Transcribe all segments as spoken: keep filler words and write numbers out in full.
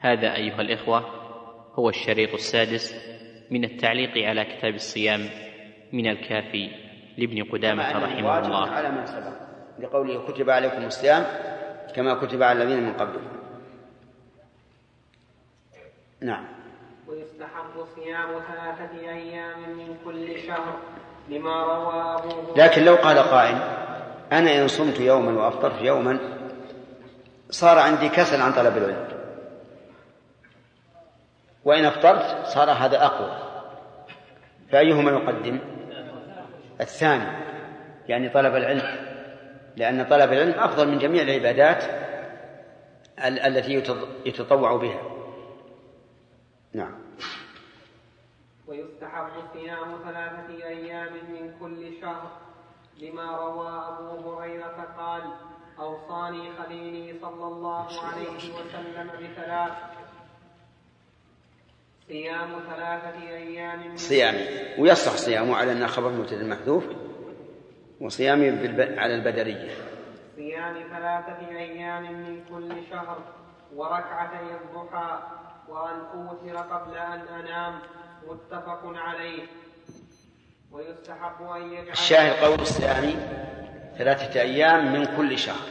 هذا أيها الإخوة هو الشريط السادس من التعليق على كتاب الصيام من الكافي لابن قدامة رحمه الله على من سبق لقوله كتب عليكم الصيام كما كتب على الذين من قبلكم. نعم. ويستحب صيام ثلاثة أيام من كل شهر لما روى أبوه. لكن لو قال قائل أنا إن صمت يوما وأفطرت يوما صار عندي كسل عن طلب العلم، وإن أفطرت صار هذا أقوى، فأيهما يقدم؟ الثاني، يعني طلب العلم، لأن طلب العلم أفضل من جميع العبادات التي يتطوع بها. نعم. ويستحب صيام ثلاثة أيام من كل شهر لما روى أبو هريرة قال أوصاني خليلي صلى الله عليه وسلم بثلاث: صيام ثلاثة أيام من صيام، ويصح صيامه على أنه خبر مبتدأ محذوف، وصيامه على البدرية. صيام ثلاثة أيام من كل شهر وركعتي الضحى وأن أوتر قبل أن أنام، متفق عليه. ويستحب أن يجعل الشاهد قول الصيام ثلاثة أيام من كل شهر.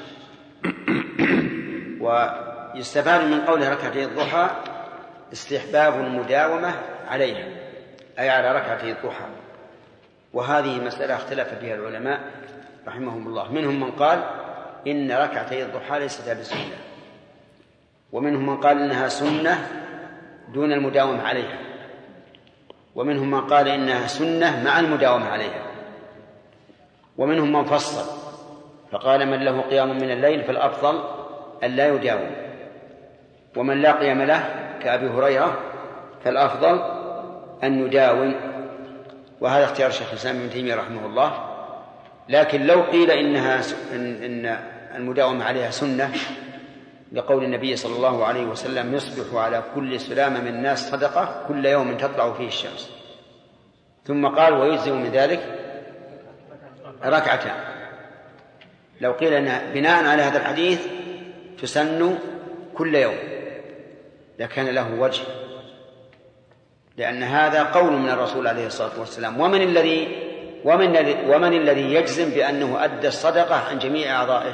ويستفاد من قوله ركعتي الضحى استحباب المداومة عليها، أي على ركعتي الضحى، وهذه مسألة اختلف فيها العلماء رحمهم الله. منهم من قال إن ركعتي الضحى ليست بسنة، ومنهم من قال إنها سنة دون المداومة عليها، ومنهم من قال إنها سنة مع المداومة عليها، ومنهم من فصل فقال من له قيام من الليل فالأفضل أن لا يداوم، ومن لا قيام له كأبي هريرة فالأفضل أن يداوم، وهذا اختيار شيخ الإسلام ابن تيمية رحمه الله. لكن لو قيل إنها إن المداومة عليها سنة لقول النبي صلى الله عليه وسلم يصبح على كل سلامة من الناس صدقة كل يوم تطلع فيه الشمس، ثم قال ويجزئ من ذلك ركعتان، لو قيل أنها بناء على هذا الحديث تسن كل يوم لكان له وجه، لأن هذا قول من الرسول عليه الصلاة والسلام. ومن الذي ومن الذي ومن الذي يجزم بأنه أدى الصدقة عن جميع أعضائه؟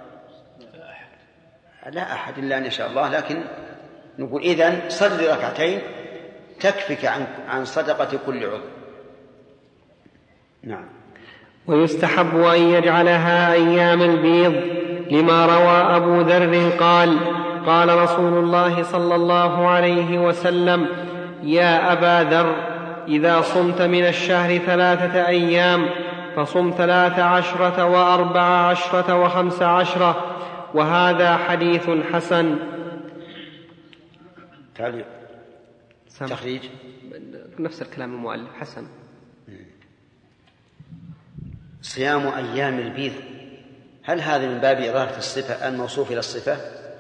لا أحد إلا أن يشاء الله. لكن نقول إذن صل ركعتين تكفك عن عن صدقة كل عضو. نعم. ويستحب أن يجعلها أيام البيض لما روى أبو ذر قال قال رسول الله صلى الله عليه وسلم يا أبا ذر إذا صمت من الشهر ثلاثة أيام فصم ثلاث عشرة وأربع عشرة وخمس عشرة، وهذا حديث حسن. تخريج نفس الكلام المؤلف حسن. صيام أيام البيض، هل هذا من باب إضافة الصفة الموصوف إلى الصفة؟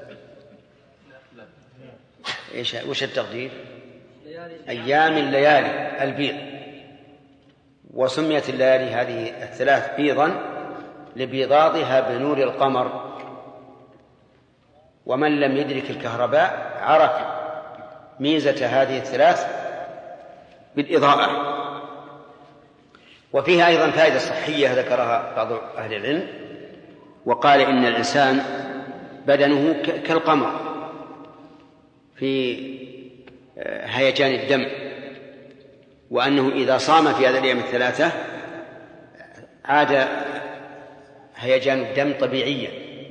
إيش وش التقدير؟ أيام الليالي البيض. وسميت الليالي هذه الثلاث بيضا لبيضاضها بنور القمر، ومن لم يدرك الكهرباء عرف ميزة هذه الثلاث بالإضاءة. وفيها أيضا فائدة صحية ذكرها بعض أهل العلم، وقال إن الإنسان بدنه كالقمر في هيجان الدم، وأنه إذا صام في هذه الأيام الثلاثة عاد هيجان الدم طبيعيا.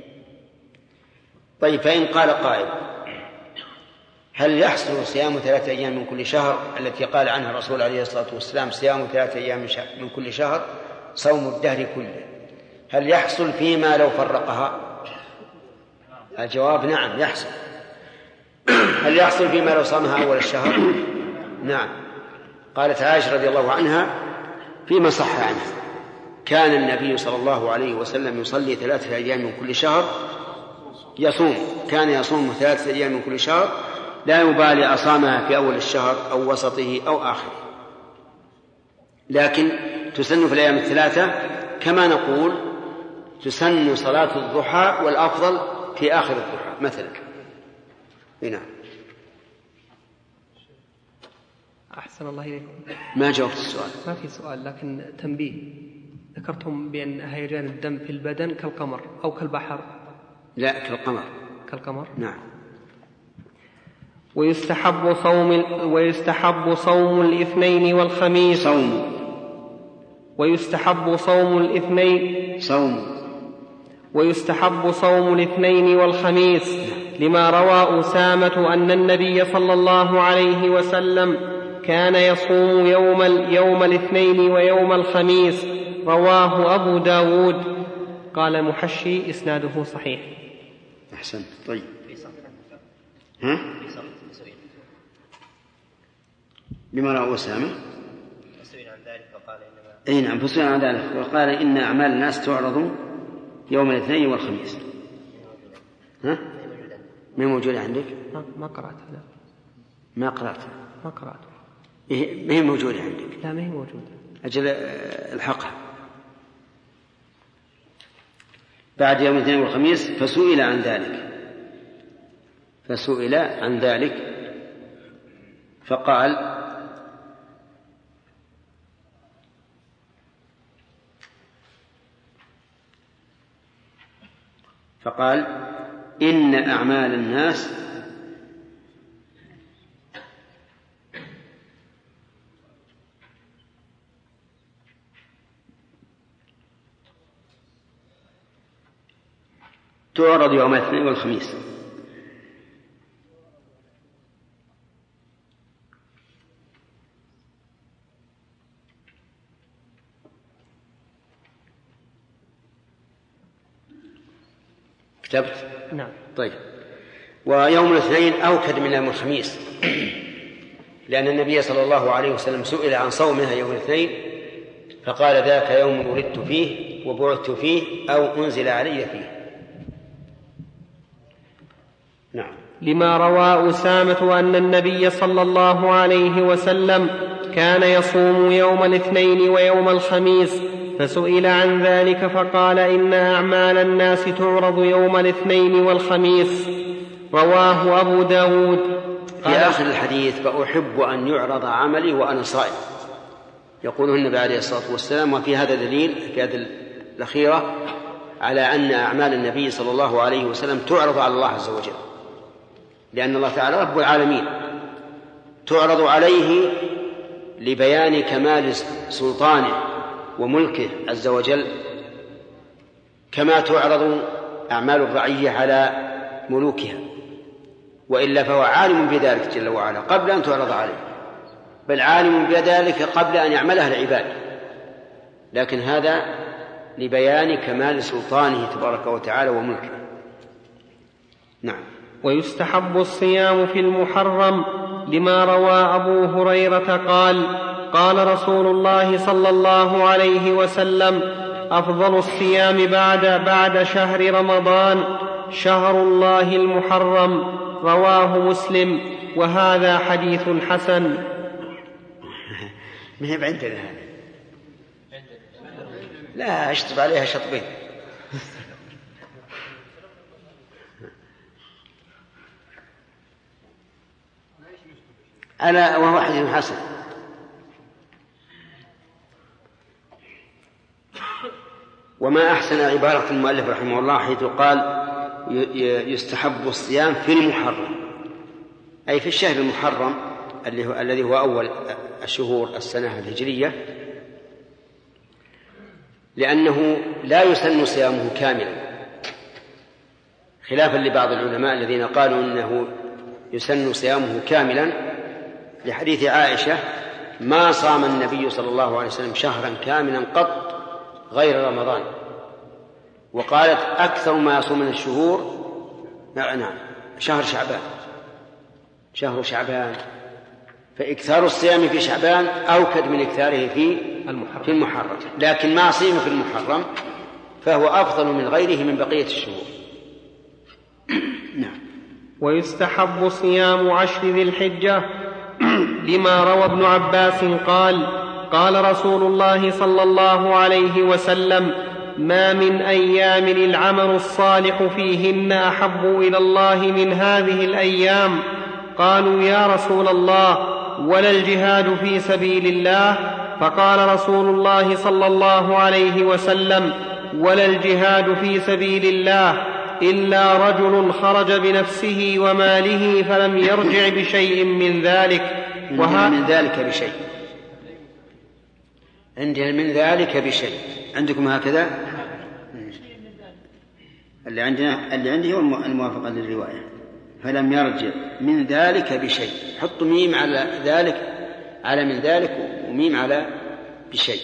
طيب، فإن قال قائل هل يحصل صيام ثلاثة أيام من كل شهر التي قال عنها الرسول عليه الصلاة والسلام صيام ثلاثة أيام من كل شهر صوم الدهر كله، هل يحصل فيما لو فرقها؟ الجواب نعم يحصل. هل يحصل فيما لو صامها أول الشهر؟ نعم. قالت عائشة رضي الله عنها فيما صح عنها كان النبي صلى الله عليه وسلم يصلي ثلاثة أيام من كل شهر يصوم كان يصوم ثلاثة أيام من كل شهر لا يبالي أصامها في أول الشهر أو وسطه أو آخره، لكن تسن في الأيام الثلاثة كما نقول تسن صلاة الضحى والأفضل في آخر الضحى مثلا. هنا أحسن الله إليكم. ما جاوبت السؤال. ما في سؤال لكن تنبيه. ذكرتم بأن هيجان الدم في البدن كالقمر أو كالبحر. لا كالقمر. كالقمر. نعم. ويستحب صوم ويستحب صوم الاثنين والخميس. صوم. ويستحب صوم الاثنين. صوم. ويستحب صوم الاثنين والخميس لما روى أسامة أن النبي صلى الله عليه وسلم كان يصوم يوم, يوم الاثنين ويوم الخميس. رواه أبو داود. قال محشي إسناده صحيح. أحسن. طيب. ها؟ لما رأى أسامة فسئل عن ذلك وقال إنما أي نعم فسئل عن ذلك وقال إن أعمال الناس تعرض يوم الاثنين والخميس. ها؟ ما موجودة عندك؟ ما قرأت هذا. ما قرأت. ما قرأت. إيه ما هي موجودة عندك؟ لا ما هي موجودة. أجل الحقها. بعد يوم الاثنين والخميس فسئل عن ذلك فسئل عن ذلك فقال فقال إن أعمال الناس تعرض يوم الاثنين والخميس. كتبت؟ نعم. طيب. ويوم الاثنين أوكد من يوم الخميس لأن النبي صلى الله عليه وسلم سئل عن صومها يوم الاثنين فقال ذاك يوم ولدت فيه وبعثت فيه أو أنزل علي فيه. نعم. لما روى أسامة أن النبي صلى الله عليه وسلم كان يصوم يوم الاثنين ويوم الخميس فسئل عن ذلك فقال إن أعمال الناس تعرض يوم الاثنين والخميس. رواه أبو داود. في آخر الحديث فأحب أن يعرض عملي وأنا صائم يقوله النبي عليه الصلاة والسلام. وفي هذا دليل في هذه الأخيرة على أن أعمال النبي صلى الله عليه وسلم تعرض على الله عز وجل لأن الله تعالى رب العالمين تعرض عليه لبيان كمال سلطانه وملكه عز وجل كما تعرض أعمال الرعية على ملوكها وإلا فهو عالم بذلك جل وعلا قبل أن تعرض عليه بل عالم بذلك قبل أن يعملها العباد لكن هذا لبيان كمال سلطانه تبارك وتعالى وملكه. نعم. ويستحب الصيام في المحرم لما روى أبو هريرة قال قال رسول الله صلى الله عليه وسلم أفضل الصيام بعد بعد شهر رمضان شهر الله المحرم. رواه مسلم. وهذا حديث حسن. ما هي بعندنا هذا لا اشطب عليها شطبين. ألا وهو حديث حسن. وما أحسن عبارة المؤلف رحمه الله حيث قال يستحب الصيام في المحرم أي في الشهر المحرم الذي هو أول الشهور السنة الهجرية لأنه لا يسن صيامه كاملا خلافا لبعض العلماء الذين قالوا إنه يسن صيامه كاملا لحديث عائشة ما صام النبي صلى الله عليه وسلم شهرا كاملا قط غير رمضان وقالت أكثر ما يصوم من الشهور نعم شهر شعبان شهر شعبان فإكثار الصيام في شعبان أوكد من إكثاره في المحرم, في المحرم. لكن ما صيم في المحرم فهو أفضل من غيره من بقية الشهور. نعم. ويستحب صيام عشر ذي الحجة لما روى ابن عباس قال قال رسول الله صلى الله عليه وسلم ما من أيام العمل الصالح فيهن أحب إلى الله من هذه الأيام. قالوا يا رسول الله ولا الجهاد في سبيل الله؟ فقال رسول الله صلى الله عليه وسلم: ولا الجهاد في سبيل الله إلا رجل خرج بنفسه وماله فلم يرجع بشيء من ذلك. وها من ذلك بشيء، عندنا من ذلك بشيء، عندكم هكذا؟ اللي عندنا اللي عندي هو الموافقة للرواية، فلم يرجع من ذلك بشيء. حطوا ميم على ذلك، على من ذلك، وميم على بشيء.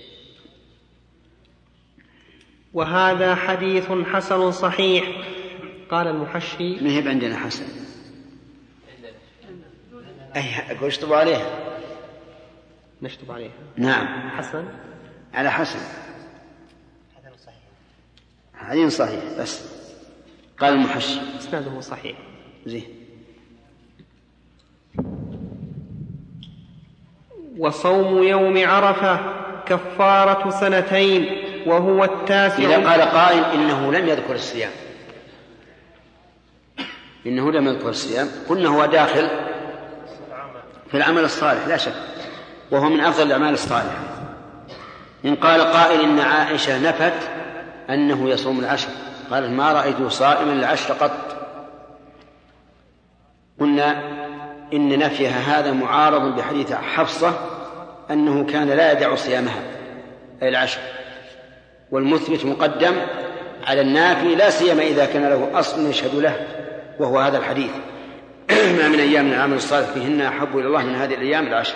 وهذا حديث حسن صحيح. قال المحشي: نهب عندنا حسن، أي أقول اشطبوا عليها، نشطب عليها. نعم، حسن على حسن، حديث صحيح. بس قال المحشي اسناده صحيح. زين. وصوم يوم عرفة كفارة سنتين وهو التاسع. إذا قال قائل إنه لم يذكر الصيام، إنه لم يذكر الصيام، قلنا هو داخل في العمل الصالح لا شك، وهو من أفضل الأعمال الصالحة. إن قال قائل إن عائشة نفت أنه يصوم العشر، قالت: ما رأيت صائما العشر قط. قلنا إن نفيها هذا معارض بحديث حفصة أنه كان لا يدع صيامها أي العشر، والمثبت مقدم على النافي، لا سيما إذا كان له أصل يشهد له، وهو هذا الحديث: ما من أيام من العمل الصالح فيهن أحب إلى الله من هذه الأيام العشر.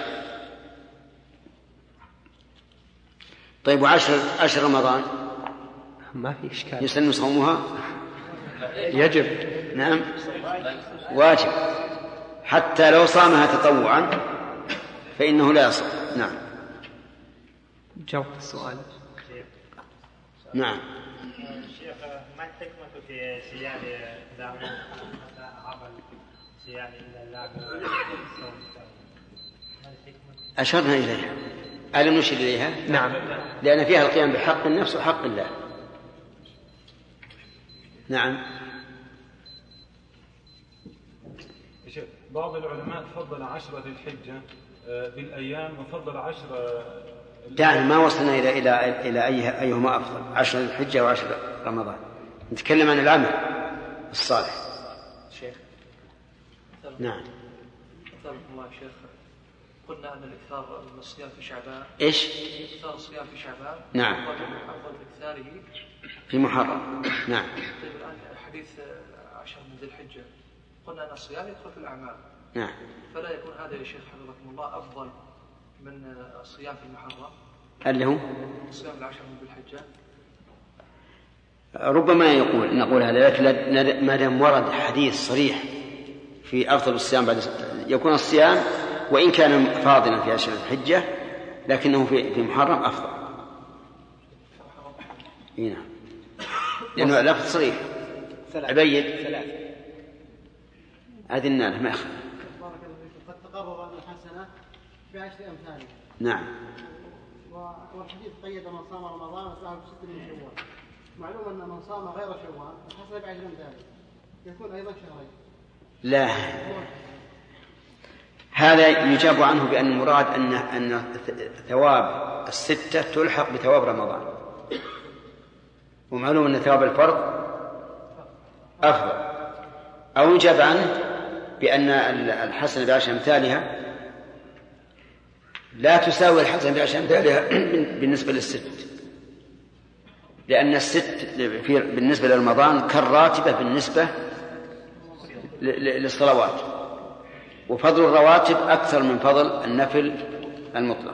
طيب، وعشر عشر رمضان ما في إشكال، يسن صومها؟ يجب. نعم، واجب، حتى لو صامها تطوعا فإنه لا يصوم. نعم. جاوبت السؤال. نعم. شيخ، ما الحكمة في صيام داود عمل صيام الله؟ أشرنا إليها، ألم نشر إليها؟ نعم، لأن فيها القيام بحق النفس وحق الله. نعم. بعض العلماء فضل عشرة الحجة بالأيام وفضل عشر. دعنا ما وصلنا إلى إلى إلى أي أيهما أفضل، عشر الحجة وعشر رمضان. نتكلم عن العمل الصالح. شيخ. نعم. أثابكم الله شيخ. قلنا أن الإكثار من الصيام في شعبان. إيش؟ إكثار الصيام في شعبان. نعم. أفضل إكثاره في محرم. نعم. طيب، الآن حديث عشر من ذي الحجة قلنا أن الصيام يدخل في الأعمال. نعم. فلا يكون هذا يا شيخ حفظكم الله أفضل من الصيام في المحرم اللي هو صيام العشر من ذي الحجة؟ ربما يقول نقول هذا، لكن ما دام ورد حديث صريح في أفضل الصيام بعد يكون الصيام وإن كان فاضلا في عشر الحجة لكنه في في محرم أفضل. هنا لأنه لفظ صريح. عبيد أذننا له ما يخفى. قد تقرر أن الحسنة بعشر أمثالها. نعم. والحديث قيد من صام رمضان وسعه بست من شوال. معلوم أن من صام غير شوال الحسنة بعشر أمثالها، يكون أيضا شهرين. لا، هذا يجاب عنه بأن المراد أن أن ثواب الستة تلحق بثواب رمضان، ومعلوم أن ثواب الفرض أفضل. أو يجاب عنه بأن الحسنة بعشر أمثالها لا تساوي الحسنة بعشر أمثالها بالنسبة للست، لأن الست بالنسبة لرمضان كالراتبة بالنسبة للصلوات، وفضل الرواتب أكثر من فضل النفل المطلق.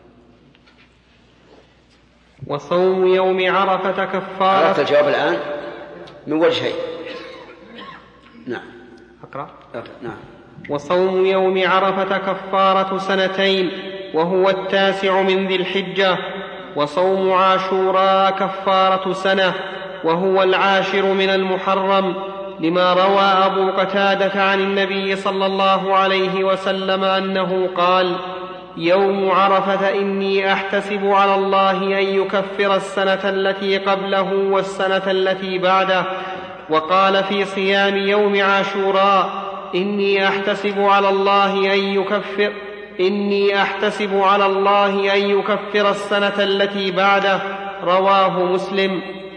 وصوم يوم عرفة كفارة. عرفت الجواب الآن من وجهين. نعم. أقرأ. نعم. وصوم يوم عرفة كفارة سنتين وهو التاسع من ذي الحجة. وصوم عاشوراء كفارة سنة وهو العاشر من المحرم، لما روى أبو قتادة عن النبي صلى الله عليه وسلم أنه قال: يوم عرفة إني أحتسب على الله أن يكفر السنة التي قبله والسنة التي بعده. وقال في صيام يوم عاشوراء: إني أحتسب على الله أن يكفر, إني أحتسب على الله أن يكفر السنة التي بعده. رواه مسلم.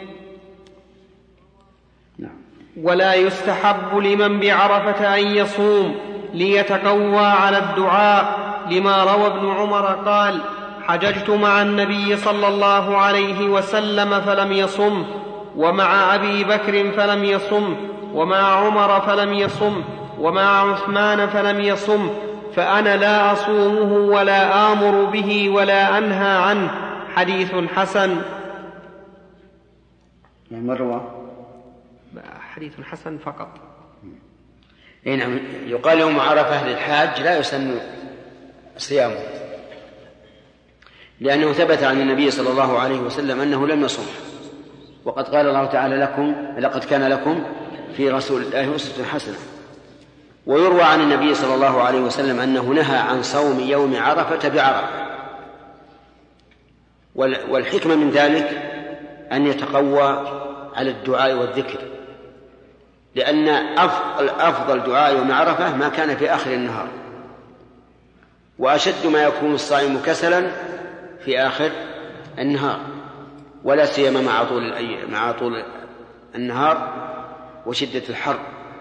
ولا يستحب لمن بعرفة أن يصوم ليتقوى على الدعاء، لما روى ابن عمر قال: حججت مع النبي صلى الله عليه وسلم فلم يصم، ومع أبي بكر فلم يصم، ومع عمر فلم يصم، ومع عثمان فلم يصم، فأنا لا أصومه ولا آمر به ولا أنهى عنه. حديث حسن. مرة حديث حسن فقط. نعم. يقال يوم عرفة للحاج لا يسن صيامه، لأنه ثبت عن النبي صلى الله عليه وسلم أنه لم يصم، وقد قال الله تعالى: لكم لقد كان لكم في رسول الله أسوة حسنة. ويروى عن النبي صلى الله عليه وسلم أنه نهى عن صوم يوم عرفة بعرفة، والحكمة من ذلك أن يتقوى على الدعاء والذكر، لأن أفضل, أفضل دعاء يوم عرفة ما كان في آخر النهار، وأشد ما يكون الصائم كسلا في آخر النهار، ولا سيما مع طول, مع طول النهار وشدة الحر.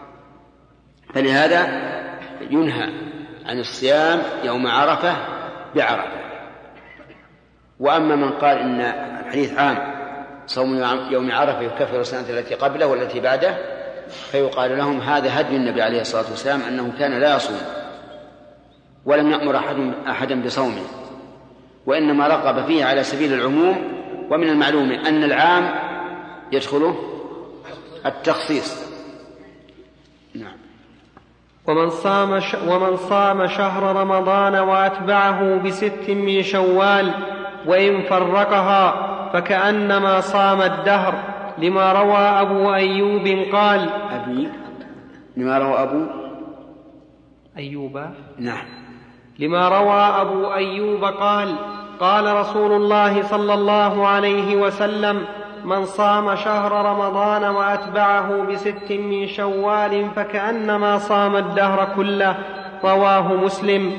فلهذا ينهى عن الصيام يوم عرفة بعرفة. وأما من قال إن الحديث عام، صوم يوم عرفة يكفر السنة التي قبله والتي بعده، فيقال لهم: هذا هدي النبي عليه الصلاة والسلام أنه كان لا يصوم ولم يأمر أحد أحدا بصومه، وإنما رغب فيه على سبيل العموم. ومن المعلوم أن العام يدخله التخصيص. نعم. ومن صام, ش... ومن صام شهر رمضان وأتبعه بست من شوال وإن فرقها فكأنما صام الدهر، لما روى أبو أيوب قال أبي لما روى أبو أيوب نعم لما روى أبو أيوب قال: قال رسول الله صلى الله عليه وسلم: من صام شهر رمضان وأتبعه بست من شوال فكأنما صام الدهر كله. رواه مسلم.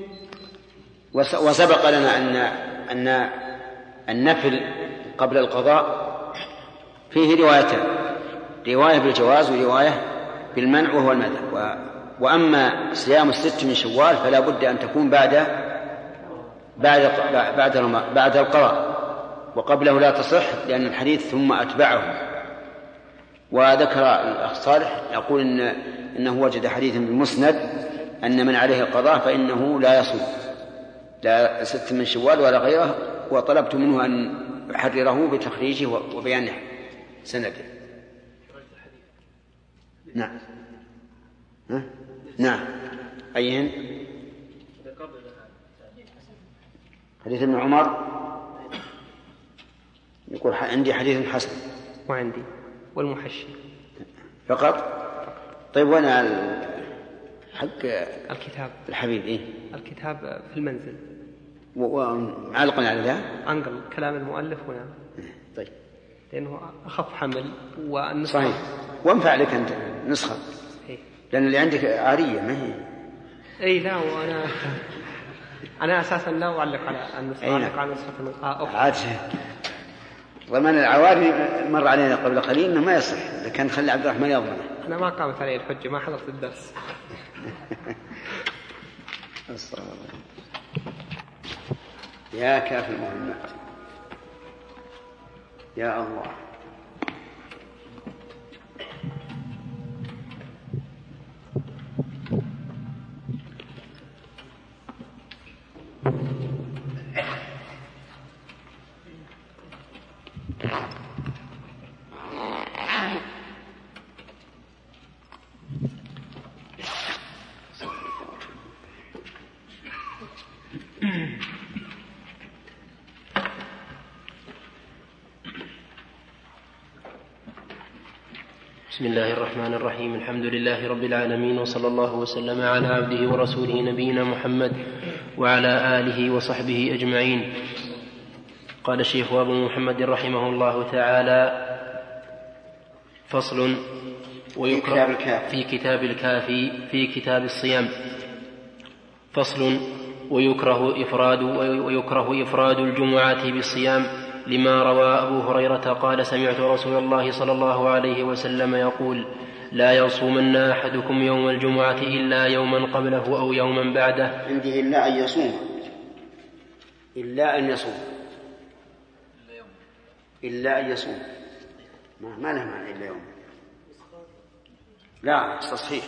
وسبق لنا أن أن النفل قبل القضاء فيه روايتان: رواية بالجواز ورواية بالمنع وهو المذهب. وأما صيام الست من شوال فلا بد أن تكون بعد بعد بعد بعد القضاء، وقبله لا تصح، لأن الحديث ثم أتبعه. وذكر الأخ صالح يقول إن إنه وجد حديثا بالمسند أن من عليه القضاء فإنه لا يصوم لا ست من شوال ولا غيره، وطلبت منه أن يحرره بتخريجه وبيان سنده. نعم ها؟ نعم. أيهن؟ حديث ابن عمر يقول عندي حديث حسن وعندي والمحشي فقط. طيب وانا حق الكتاب الحبيب إيه؟ الكتاب في المنزل وعلقا على ذا أنقل كلام المؤلف هنا. طيب لأنه أخف حمل والنسخة صحيح، وانفع لك أنت نسخة إيه؟ لأن اللي عندك عارية ما هي. أي لا، وأنا أنا أساسا لا أعلق على النسخة، أعلق على نسخة أخرى. ضمان العواري مر علينا قبل قليل إنه ما يصح، إذا كان خلي عبد الرحمن يضمنه. أنا ما قامت علي الحجة، ما حضرت الدرس. يا كافي المهمات يا الله. بسم الله الرحمن الرحيم. الحمد لله رب العالمين، وصلى الله وسلم على عبده ورسوله نبينا محمد وعلى آله وصحبه أجمعين. قال الشيخ أبو محمد رحمه الله تعالى: فصل ويقرأ في كتاب الكافي في كتاب الصيام. فصل ويكره إفراد, ويكره إفراد الجمعة بالصيام لما روى أبو هريرة قال سمعت رسول الله صلى الله عليه وسلم يقول لا يصومن أحدكم يوم الجمعة إلا يوما قبله أو يوما بعده. عندي إلا أن يصوم إلا أن يصوم إلا أن يصوم ما, ما له معنى إلا يوم لا تصحيح.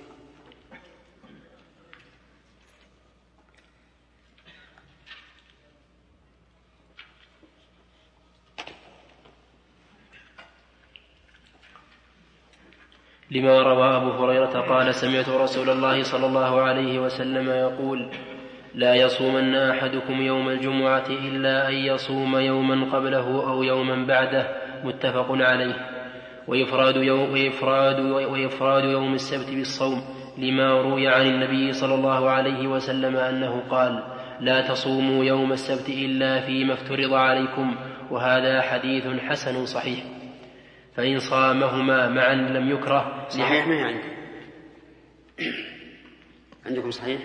لما روى أبو هريرة قال سمعت رسول الله صلى الله عليه وسلم يقول لا يصومن أحدكم يوم الجمعة إلا أن يصوم يوما قبله أو يوما بعده متفق عليه. وإفراد يوم, وإفراد وإفراد يوم السبت بالصوم لما روي عن النبي صلى الله عليه وسلم أنه قال لا تصوموا يوم السبت إلا فيما افترض عليكم، وهذا حديث حسن صحيح. فإن صامهما معا لم يكره. صحيح ما عندي عندكم صحيح؟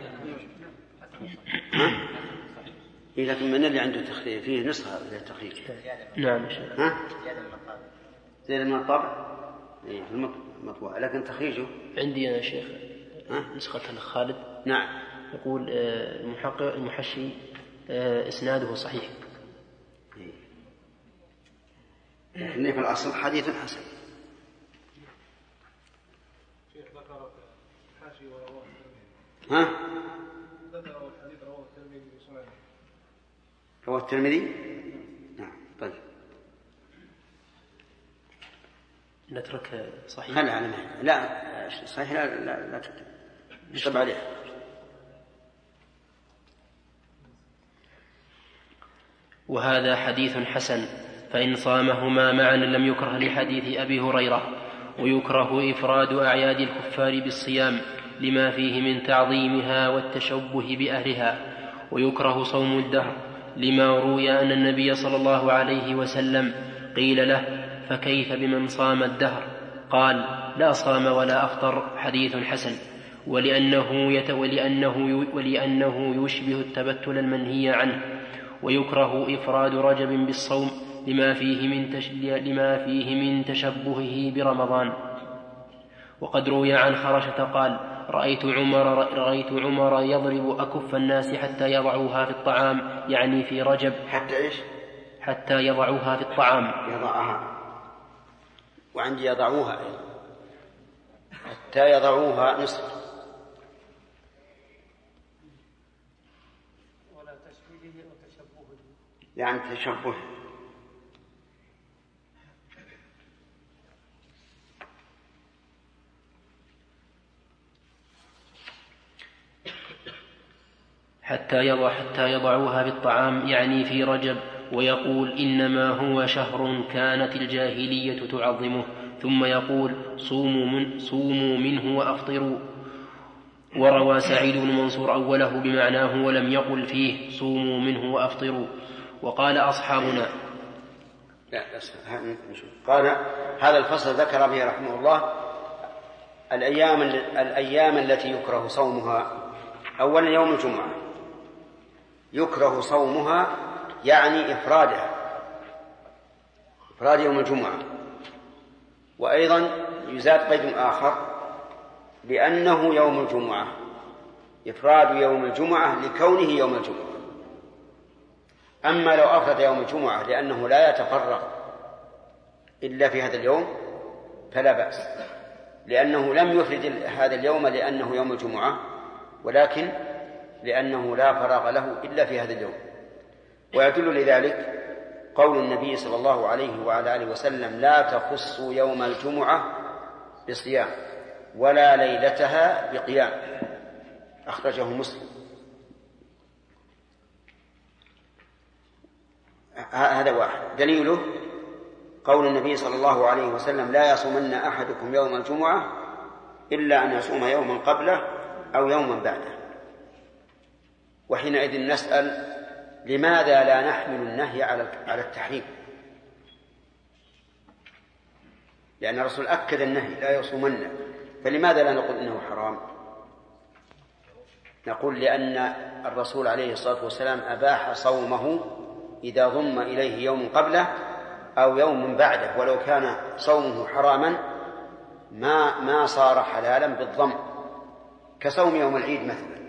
ها؟ إيه لكن من اللي عنده تخريج فيه نسخة للتخريج؟ نعم. ها؟ زي من الطبع إيه في المطبوع لكن تخريجه عندي أنا شيخ نسخة خالد. نعم. يقول المحقق المحشي إسناده صحيح. لكن في الأصل حديث حسن. ها؟ رواه الترمذي. نعم طيب نترك صحيح. هل على ما لا صحيح لا لا لا تكتب عليه. وهذا حديث حسن. فإن صامهما معا لم يكره لحديث أبي هريرة. ويكره إفراد أعياد الكفار بالصيام لما فيه من تعظيمها والتشبه بأهلها. ويكره صوم الدهر لما روي أن النبي صلى الله عليه وسلم قيل له فكيف بمن صام الدهر قال لا صام ولا أفطر حديث حسن. ولأنه, يت ولأنه, ولأنه يشبه التبتل المنهي عنه. ويكره إفراد رجب بالصوم لما فيه من, تش... لما فيه من تشبهه برمضان. وقد روي عن خرشة قال رأيت عمر, رأيت عمر يضرب أكف الناس حتى يضعوها في الطعام، يعني في رجب. حتى إيش؟ حتى يضعوها في الطعام. يضعها. وعندي يضعوها أيضا حتى يضعوها نصف. ولا تشبيهه وتشبهه يعني تشبه. حتى يضع حتى يضعوها في الطعام، يعني في رجب. ويقول إنما هو شهر كانت الجاهلية تعظمه، ثم يقول صوموا, من صوموا منه وأفطروا. وروى سعيد بن منصور أوله بمعناه ولم يقل فيه صوموا منه وأفطروا. وقال أصحابنا لا قال هذا الفصل ذكر به رحمه الله الأيام, الأيام التي يكره صومها. أولا يوم الجمعة يكره صومها، يعني إفرادها، إفراد يوم الجمعة. وأيضا يزاد قيد آخر لأنه يوم الجمعة، إفراد يوم الجمعة لكونه يوم الجمعة. أما لو أفرد يوم الجمعة لأنه لا يتفرغ إلا في هذا اليوم فلا بأس، لأنه لم يفرد هذا اليوم لأنه يوم الجمعة، ولكن لأنه لا فراغ له إلا في هذا اليوم. ويدل لذلك قول النبي صلى الله عليه وعلى آله وسلم لا تخصوا يوم الجمعة بصيام ولا ليلتها بقيام، أخرجه مسلم. هذا واحد. دليله قول النبي صلى الله عليه وسلم لا يصومن أحدكم يوم الجمعة إلا أن يصوم يوما قبله أو يوما بعده. وحينئذ نسأل لماذا لا نحمل النهي على التحريم؟ لأن الرسول أكد النهي لا يصومن، فلماذا لا نقول إنه حرام؟ نقول لأن الرسول عليه الصلاة والسلام أباح صومه إذا ضم إليه يوم قبله أو يوم بعده، ولو كان صومه حراما ما ما صار حلالا بالضم، كصوم يوم العيد مثلا،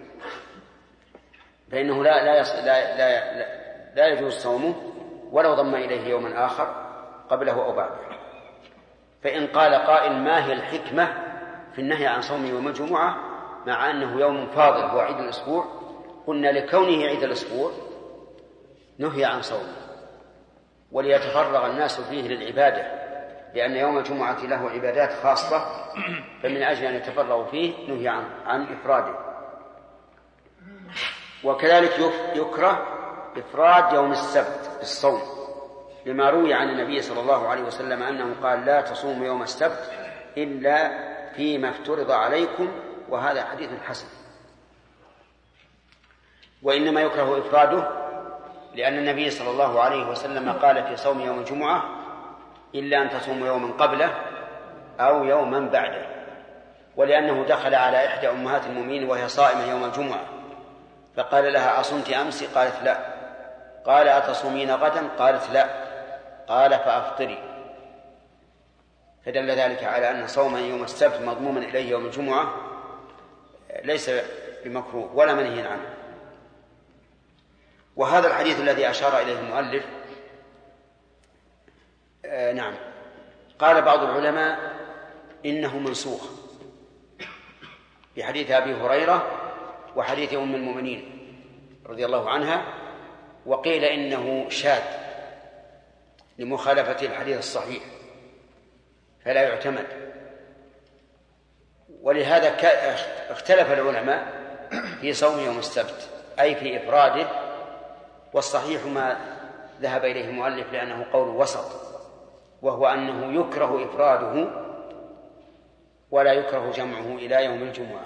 فإنه لا لا لا لا, لا يجوز صومه ولو ضم إليه يوما آخر قبله أو بعده. فإن قال قائل ما هي الحكمة في النهي عن صوم يوم الجمعة مع أنه يوم فاضل هو عيد الأسبوع؟ قلنا لكونه عيد الأسبوع نهي عن صومه وليتفرغ الناس فيه للعبادة، لأن يوم الجمعة له عبادات خاصة، فمن أجل أن يتفرغوا فيه نهي عن, عن إفراده. وكذلك يكره إفراد يوم السبت بالصوم، لما روي عن النبي صلى الله عليه وسلم أنه قال لا تصوموا يوم السبت إلا فيما افترض عليكم، وهذا حديث حسن. وإنما يكره إفراده لأن النبي صلى الله عليه وسلم قال في صوم يوم الجمعة إلا أن تصوموا يوما قبله أو يوما بعده، ولأنه دخل على إحدى أمهات المؤمنين وهي صائمة يوم الجمعة فقال لها أصمت أمس؟ قالت لا. قال أتصومين غدا؟ قالت لا. قال فأفطري. فدل ذلك على أن صوم يوم السبت مضموما إليه يوم الجمعة ليس بمكروه ولا منهي عنه. وهذا الحديث الذي أشار إليه المؤلف آه نعم قال بعض العلماء إنه منسوخ بحديث أبي هريرة وحديث أم المؤمنين رضي الله عنها، وقيل إنه شاذ لمخالفة الحديث الصحيح فلا يعتمد. ولهذا اختلف العلماء في صوم يوم السبت أي في إفراده، والصحيح ما ذهب إليه المؤلف لأنه قول وسط، وهو أنه يكره إفراده ولا يكره جمعه إلى يوم الجمعة.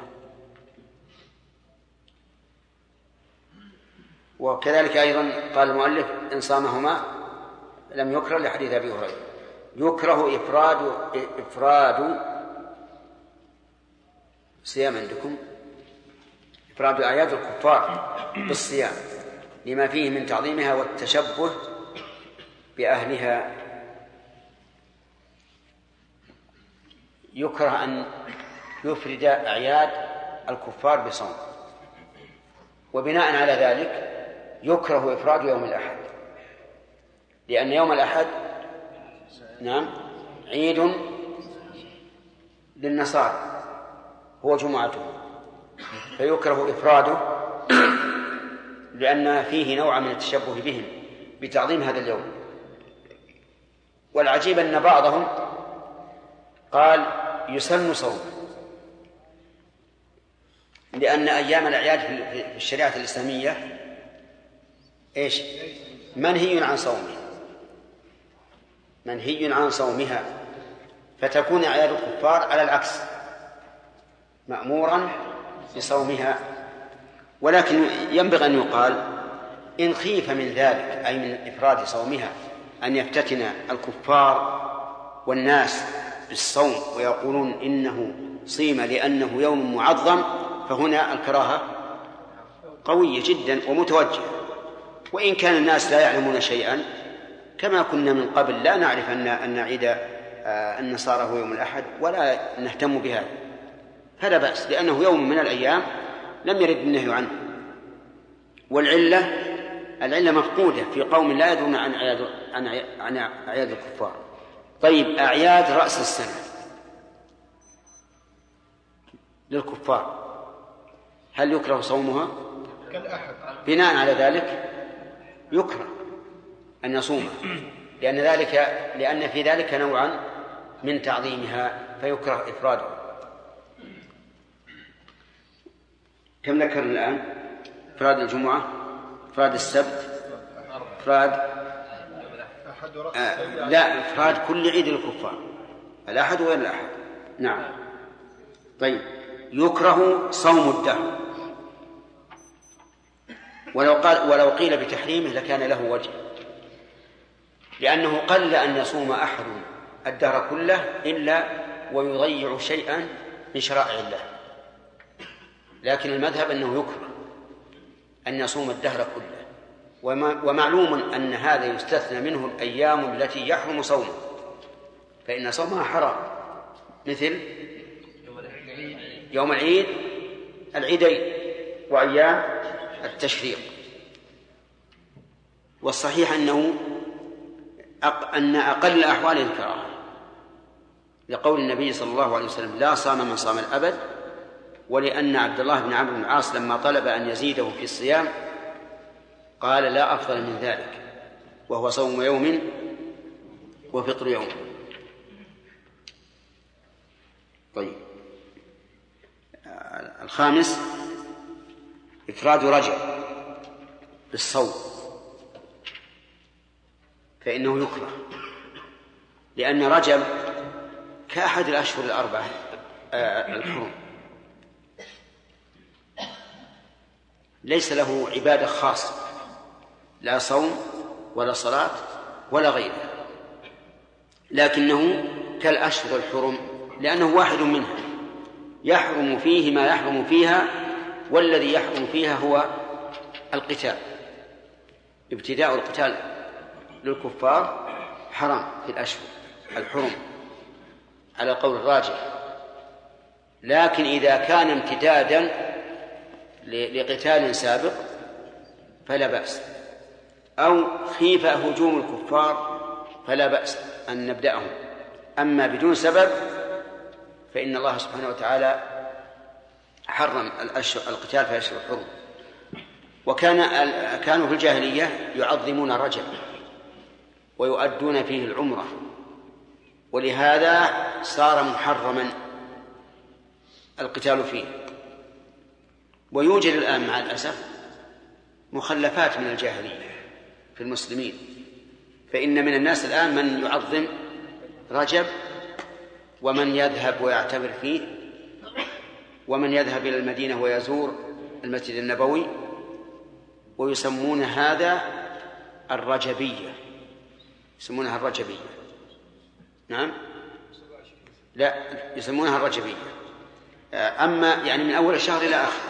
وكذلك أيضا قال المؤلف إن صامهما لم يكره لحديث أبي هريرة. يكره إفراد إفراد صيام عندكم إفراد أعياد الكفار بالصيام لما فيه من تعظيمها والتشبه بأهلها. يكره أن يفرد أعياد الكفار بصوم، وبناء على ذلك يكره إفراد يوم الأحد، لأن يوم الأحد نعم عيد للنصارى هو جمعته، فيكره إفراده لأن فيه نوع من التشبه بهم بتعظيم هذا اليوم. والعجيب أن بعضهم قال يسن صوم، لأن أيام الأعياد في الشريعة الإسلامية إيش؟ منهي عن صومها منهي عن صومها فتكون أعياد الكفار على العكس مأمورا بصومها. ولكن ينبغي أن يقال إن خيف من ذلك أي من إفراد صومها أن يفتتن الكفار والناس بالصوم ويقولون إنه صيم لأنه يوم معظم، فهنا الكراهة قوية جدا ومتوجهة. وإن كان الناس لا يعلمون شيئا كما كنا من قبل لا نعرف أن أن عيد النصارى هو يوم الأحد ولا نهتم بهذا، فلا بأس، لأنه يوم من الأيام لم يرد النهي عنه. والعلة العلة مفقودة في قوم لا يدرون عن أعياد عن أعياد الكفار. طيب أعياد رأس السنة للكفار هل يكره صومها؟ بناء على ذلك يكره أن يصومها، لأن ذلك لأن في ذلك نوعا من تعظيمها فيكره إفراده. كم ذكرنا الآن؟ إفراد الجمعة، إفراد السبت، إفراد آه لا إفراد كل عيد الكفار، الأحد وغير الأحد. نعم. طيب يكره صوم الدهر، ولو قال ولو قيل بتحريمه لكان له وجه، لأنه قل أن يصوم أحد الدهر كله إلا ويضيع شيئا من شرائع الله، لكن المذهب أنه يكره أن يصوم الدهر كله، ومعلوم أن هذا يستثنى منه الأيام التي يحرم صومه، فإن صومها حرام، مثل يوم العيد، العيدين، وأيام التشريق. والصحيح أنه أن أقل الأحوال الكراهة، لقول النبي صلى الله عليه وسلم: لا صام من صام الأبد، ولأن عبد الله بن عمرو بن العاص لما طلب أن يزيده في الصيام قال: لا أفضل من ذلك، وهو صوم يوم وفطر يوم. طيب، الخامس إفراد رجب بالصوم، فإنه يكره، لأن رجب كأحد الأشهر الأربعة الحرم، ليس له عبادة خاصة، لا صوم ولا صلاة ولا غيرها، لكنه كالأشهر الحرم لأنه واحد منها، يحرم فيه ما يحرم فيها، والذي يحرم فيها هو القتال. ابتداء القتال للكفار حرام في الأشهر الحرم على قول الراجح، لكن إذا كان امتدادا لقتال سابق فلا بأس، أو خيف هجوم الكفار فلا بأس أن نبدأهم. أما بدون سبب فإن الله سبحانه وتعالى حرم القتال في أشهر الحرم. وكان كانوا في الجاهلية يعظمون رجب ويؤدون فيه العمرة، ولهذا صار محرما القتال فيه. ويوجد الآن مع الأسف مخلفات من الجاهلية في المسلمين، فإن من الناس الآن من يعظم رجب، ومن يذهب ويعتبر فيه، ومن يذهب إلى المدينة ويزور المسجد النبوي، ويسمون هذا الرجبية، يسمونها الرجبية. نعم، لا، يسمونها الرجبية. أما يعني من أول الشهر إلى آخر.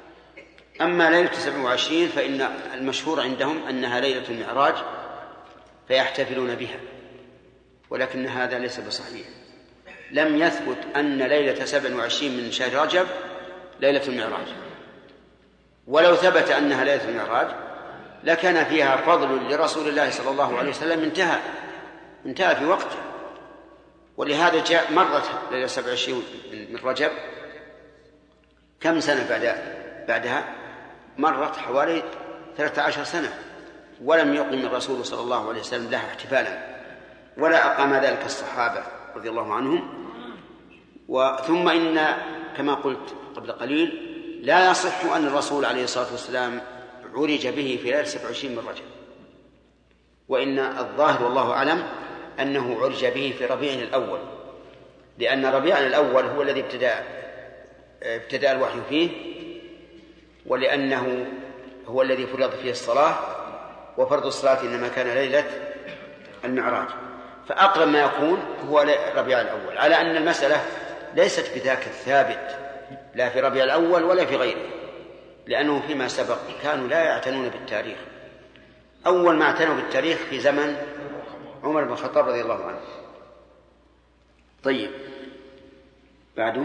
أما ليلة سبع وعشرين فإن المشهور عندهم أنها ليلة المعراج فيحتفلون بها، ولكن هذا ليس بصحيح. لم يثبت أن ليلة سبع وعشرين من شهر رجب ليلة المعراج، ولو ثبت أنها ليلة المعراج لكان فيها فضل لرسول الله صلى الله عليه وسلم انتهى انتهى في وقته. ولهذا جاء مرت ليلة سبع وعشرين من رجب كم سنة بعد بعدها؟ مرت حوالي ثلاثة عشر سنة، ولم يقم الرسول صلى الله عليه وسلم لها احتفالا، ولا أقام ذلك الصحابة رضي الله عنهم. وثم إن كما قلت قبل قليل لا يصح أن الرسول عليه الصلاة والسلام عرج به في ليلة سبع وعشرين من رجب، وإن الظاهر والله أعلم أنه عرج به في ربيع الأول، لأن ربيع الأول هو الذي ابتدأ ابتدأ الوحي فيه، ولأنه هو الذي فرض فيه الصلاة، وفرض الصلاة إنما كان ليلة المعراج. فأقرب ما يكون هو ربيع الأول، على أن المسألة ليست بذاك الثابت لا في ربيع الأول ولا في غيره، لأنه فيما سبق كانوا لا يعتنون بالتاريخ. أول ما اعتنوا بالتاريخ في زمن عمر بن الخطاب رضي الله عنه. طيب، بعده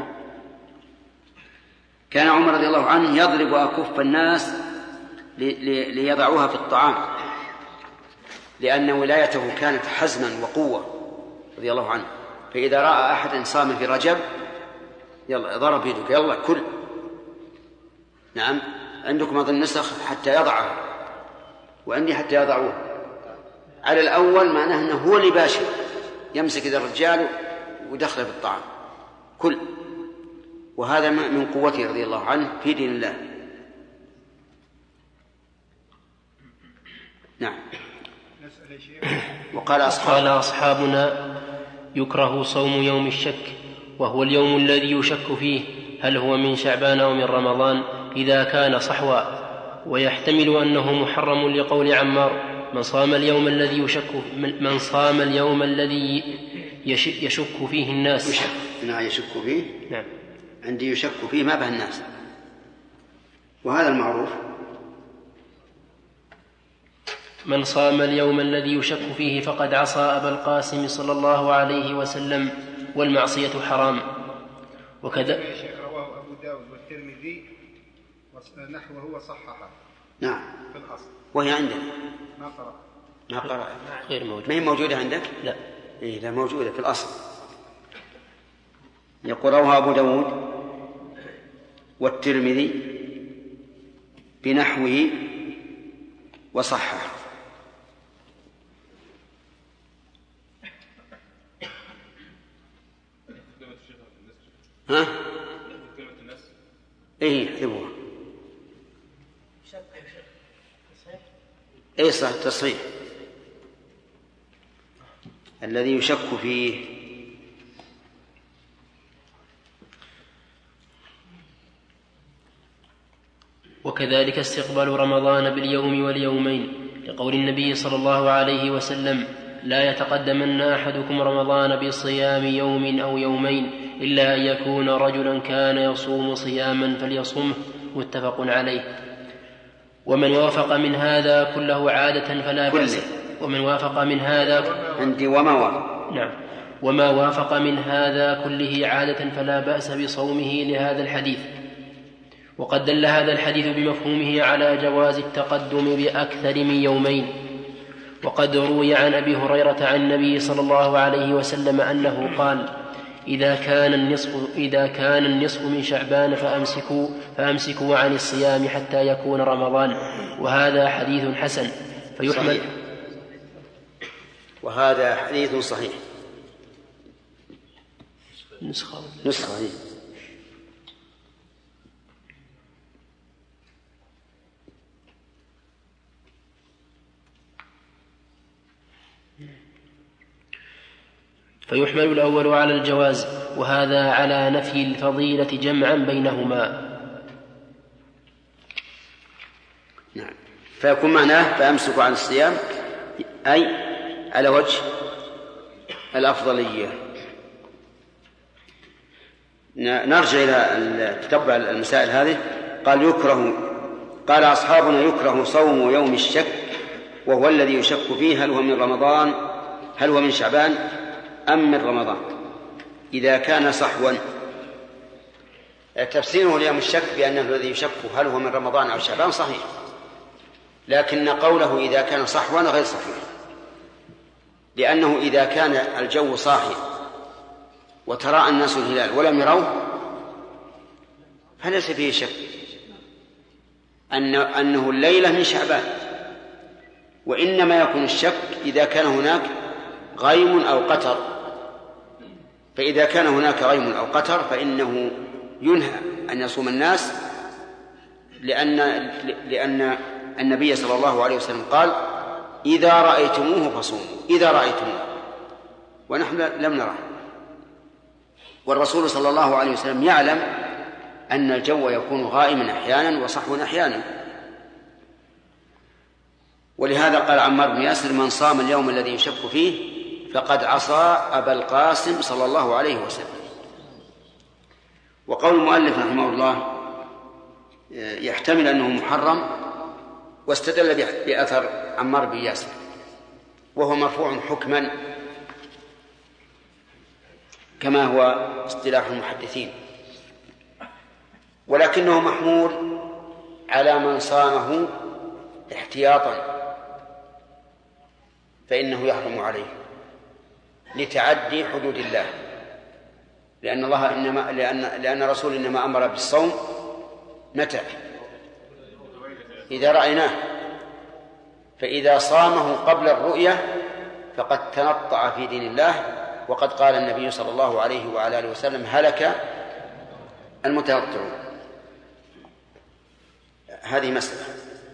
كان عمر رضي الله عنه يضرب أكف الناس ليضعوها في الطعام، لأن ولايته كانت حزما وقوة رضي الله عنه، فإذا رأى أحد صام في رجب يلا ضرب يدك، يلا كل. نعم، عندكم أظن نسخ حتى يضعها، وعندي حتى يضعوه. على الأول معناه أنه هو اللي باشر يمسك إذا الرجال ودخل في الطعام كل، وهذا من قوته رضي الله عنه في دين الله. نعم. وقال أصحاب قال أصحابنا يكره صوم يوم الشك، وهو اليوم الذي يشك فيه هل هو من شعبان أو من رمضان إذا كان صحوا، ويحتمل أنه محرم لقول عمار من صام اليوم الذي يشك من صام اليوم الذي يشك فيه الناس. يشك. نعم، يشك فيه. نعم، عندي يشك فيه ما به الناس. وهذا المعروف. من صام اليوم الذي يشك فيه فقد عصى أبا القاسم صلى الله عليه وسلم، والمعصية حرام. وكذا رواه أبو داود والترمذي نحوه وصححه. نعم. في الأصل. وهي عندنا ما قرأ. ما قرأ. غير موجودة. ما هي موجودة عندك؟ لا. إيه لا موجودة في الأصل. يقول رواه أبو داود والترمذي بنحوه وصححه. ها؟ ايه احذفوها. ايه صح تصحيح. الذي يشك فيه. وكذلك استقبال رمضان باليوم واليومين، لقول النبي صلى الله عليه وسلم: لا يتقدمن أحدكم رمضان بصيام يوم أو يومين إلا أن يكون رجلا كان يصوم صياما فليصمه، متفق عليه. ومن وافق من هذا كله عادة فلا بأس. ومن وافق من هذا عندي وما وافق. نعم. وما وافق من هذا كله عادة فلا بأس بصومه لهذا الحديث. وقد دل هذا الحديث بمفهومه على جواز التقدم بأكثر من يومين. وقد روي عن أبي هريرة عن النبي صلى الله عليه وسلم أنه قال: إذا كان النصف, إذا كان النصف من شعبان فأمسكوا, فأمسكوا عن الصيام حتى يكون رمضان. وهذا حديث حسن فيحمل صحيح. وهذا حديث صحيح. نسخة نسخة هي. فيحمل الأول على الجواز، وهذا على نفي الفضيلة جمعا بينهما. نعم. فيكون معناه فأمسكوا عن الصيام أي على وجه الأفضلية. نرجع إلى تتبع المسائل هذه. قال يكره قال أصحابنا يكره صوم يوم الشك، وهو الذي يشك فيه هل هو من رمضان هل هو من شعبان أم من رمضان، إذا كان صحوا. تفسيره ليوم الشك بأنه الذي يشك هل هو من رمضان أو شعبان صحيح، لكن قوله إذا كان صحوا غير صحيح، لأنه إذا كان الجو صاحي وتراءى الناس الهلال ولم يروه فليس فيه شك أن أنه الليلة من شعبان، وإنما يكون الشك إذا كان هناك غيم أو قتر. فإذا كان هناك غيم أو قتر فإنه ينهى أن يصوم الناس، لأن لأن النبي صلى الله عليه وسلم قال: إذا رأيتموه فصوموا. إذا رأيتموه، ونحن لم نره. والرسول صلى الله عليه وسلم يعلم أن الجو يكون غائما أحيانا وصحوا أحيانا، ولهذا قال عمار بن ياسر: من صام اليوم الذي يشك فيه فقد عصى أبا القاسم صلى الله عليه وسلم. وقول المؤلف رحمه الله يحتمل أنه محرم، واستدل بأثر عمار بن ياسر وهو مرفوع حكما كما هو اصطلاح المحدثين، ولكنه محمول على من صامه احتياطا فإنه يحرم عليه لتعدي حدود الله، لأن الله إنما لأن لأن الرسول إنما أمر بالصوم متى؟ إذا رأيناه. فإذا صامه قبل الرؤية فقد تنطع في دين الله، وقد قال النبي صلى الله عليه وعلى آله وسلم: هلك المتنطعون. هذه مسألة.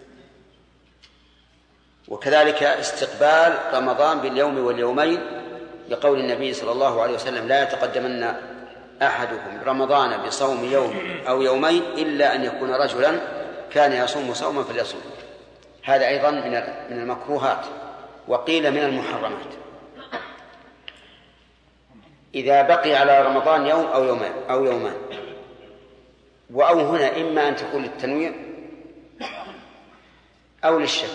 وكذلك استقبال رمضان باليوم واليومين، لقول النبي صلى الله عليه وسلم: لا يتقدمن أحدكم رمضان بصوم يوم أو يومين إلا أن يكون رجلا كان يصوم صوما فليصوم. هذا أيضا من المكروهات، وقيل من المحرمات. إذا بقي على رمضان يوم أو يومان أو يومان، وأو هنا إما أن تكون للتنويع أو للشك.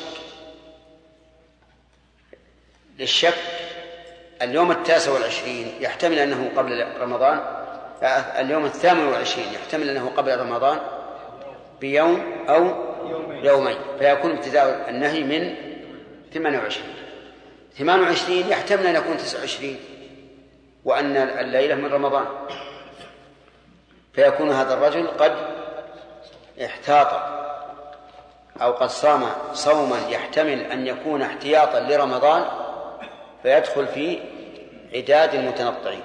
للشك اليوم التاسع والعشرين يحتمل أنه قبل رمضان، اليوم الثامن والعشرين يحتمل أنه قبل رمضان بيوم أو يومين، فيكون ابتداء النهي من ثمانية وعشرين. ثمانية وعشرين يحتمل أن يكون تسعة وعشرين وأن الليلة من رمضان، فيكون هذا الرجل قد احتاط أو قد صام صوما يحتمل أن يكون احتياطا لرمضان، فيدخل في عداد المتنطعين.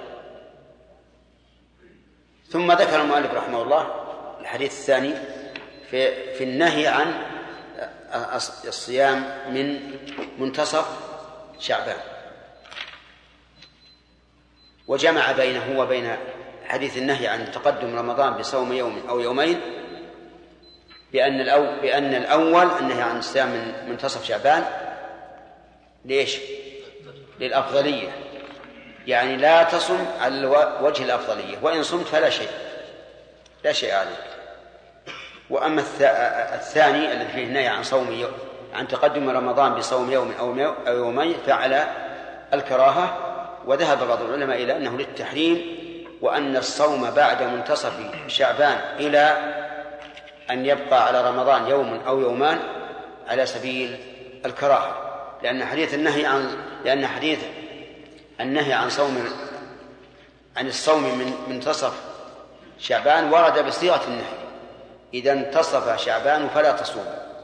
ثم ذكر المؤلف رحمه الله الحديث الثاني في, في النهي عن الصيام من منتصف شعبان، وجمع بينه وبين حديث النهي عن تقدم رمضان بصوم يوم أو يومين بأن الأول, بأن الأول النهي عن الصيام من منتصف شعبان ليش؟ للأفضلية، يعني لا تصم على وجه الأفضلية، وإن صمت فلا شيء لا شيء عليك. وأما الثاني الذي فيه النهي عن صوم يوم عن تقدم رمضان بصوم يوم أو يومين فعلى الكراهة، وذهب بعض العلماء إلى أنه للتحريم، وأن الصوم بعد منتصف شعبان إلى أن يبقى على رمضان يوم أو يومان على سبيل الكراهة، لأن حديث النهي عن لأن حديث النهي عن صوم عن الصوم من منتصف شعبان ورد بصيغة النهي: إذا انتصف شعبان فلا تصوم.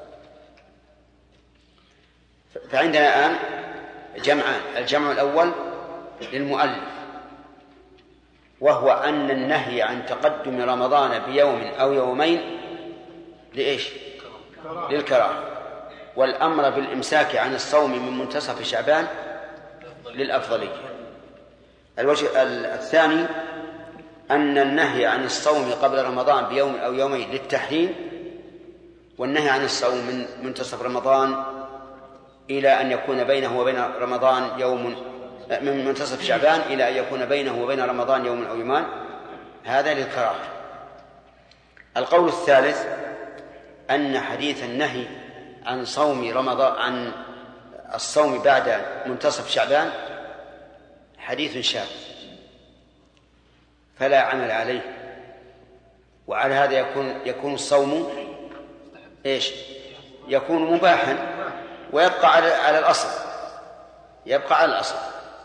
فعندنا الآن جمعان: الجمع الأول للمؤلف، وهو أن النهي عن تقدم رمضان بيوم أو يومين لإيش؟ للكراهة، والأمر بالإمساك عن الصوم من منتصف شعبان للأفضلية. الوجه الثاني أن النهي عن الصوم قبل رمضان بيوم أو يومين للتحريم، والنهي عن الصوم من منتصف رمضان إلى أن يكون بينه وبين رمضان يوم، من منتصف شعبان إلى أن يكون بينه وبين رمضان يوم أو يومان، هذا للكراهة. القول الثالث أن حديث النهي عن صوم رمضان عن الصوم بعد منتصف شعبان حديث شاذ فلا عمل عليه، وعلى هذا يكون يكون الصوم ايش؟ يكون مباحا ويبقى على على الأصل، يبقى على الأصل.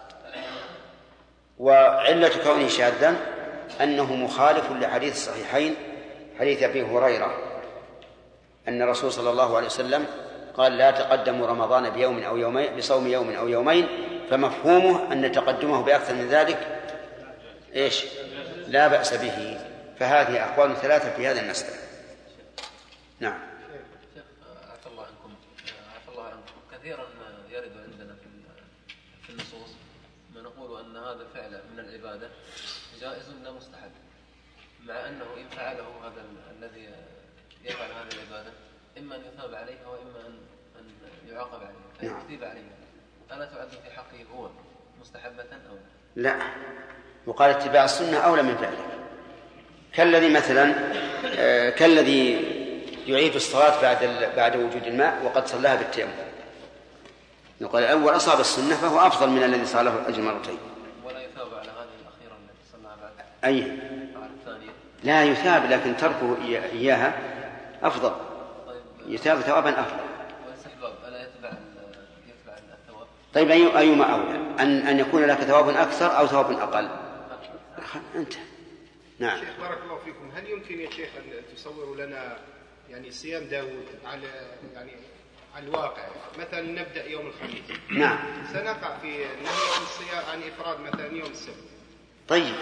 وعلة كونه شاذا أنه مخالف لحديث الصحيحين، حديث أبي هريرة أن الرسول صلى الله عليه وسلم قال: لا تقدموا رمضان بيوم أو يومين بصوم يوم أو يومين، فمفهومه أن تقدمه بأكثر من ذلك إيش؟ لا بأس به. فهذه أقوال ثلاثة في هذا المسألة. نعم. شيخ عفى الله عنكم عفى الله عنكم كثيرا يرد عندنا في في النصوص ما نقول أن هذا الفعل من العبادة جائز لا مستحب، مع أنه إن فعله هذا الذي يفعل هذه العبادة إما أن يثاب عليها وإما أن أن يعاقب عليها، فيثيب عليها. ألا تعد في حقه هو مستحبة أو لا؟ وقال اتباع السنة أولى من فعله، كالذي مثلا آه كالذي يعيد الصلاة بعد بعد وجود الماء وقد صلاها بالتيمم، نقول الأول أصاب السنة فهو أفضل من الذي صلاه الأجر مرتين. ولا يثاب على هذه الأخيرة التي صلاها بعد أي الثانية؟ لا يثاب، لكن تركه إياها أفضل، يثاب ثوابا أفضل. والاستحباب ألا يتبع يتبع الثواب؟ طيب أي أيما أولى، أن أن يكون لك ثواب أكثر أو ثواب أقل؟ أنت. نعم. شيخ بارك الله فيكم، هل يمكن يا شيخ أن تصوروا لنا يعني صيام داود على يعني على الواقع؟ مثلا نبدأ يوم الخميس، نعم، سنقع في نهي عن الصيام عن إفراد مثلا يوم السبت. طيب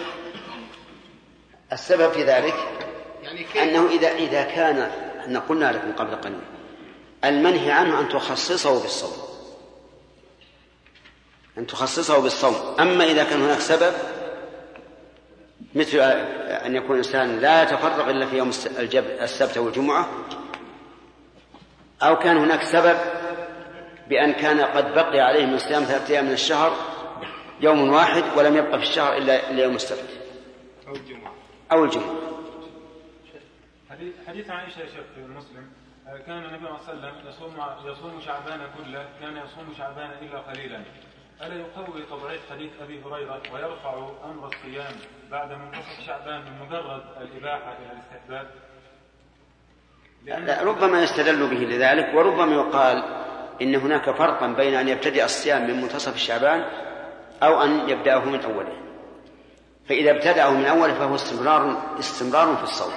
السبب في ذلك يعني أنه إذا إذا كان، احنا قلنا لكم قبل قليل، المنهي عنه أن تخصصه بالصوم، أن تخصصه بالصوم. أما إذا كان هناك سبب مثل أن يكون الإنسان لا يتفرغ إلا في يوم السبت والجمعة، أو كان هناك سبب بأن كان قد بقي عليه من صيام ثلاثة أيام من الشهر يوم واحد ولم يبقى في الشهر إلا إلا يوم السبت أو الجمعة أو الجمعة. حديث عائشة يا شيخ في مسلم كان النبي صلى الله عليه وسلم يصوم يصوم شعبان كله، كان يصوم شعبان إلا قليلا. ألا يقوي تضعيف حديث أبي هريرة ويرفع أمر الصيام بعد منتصف شعبان من مجرد الإباحة إلى الاستحباب؟ ربما يستدل به لذلك، وربما يقال إن هناك فرقا بين أن يبتدئ الصيام من منتصف شعبان أو أن يبدأه من أوله. فإذا ابتدأه من أوله فهو استمرار استمرار في الصوم.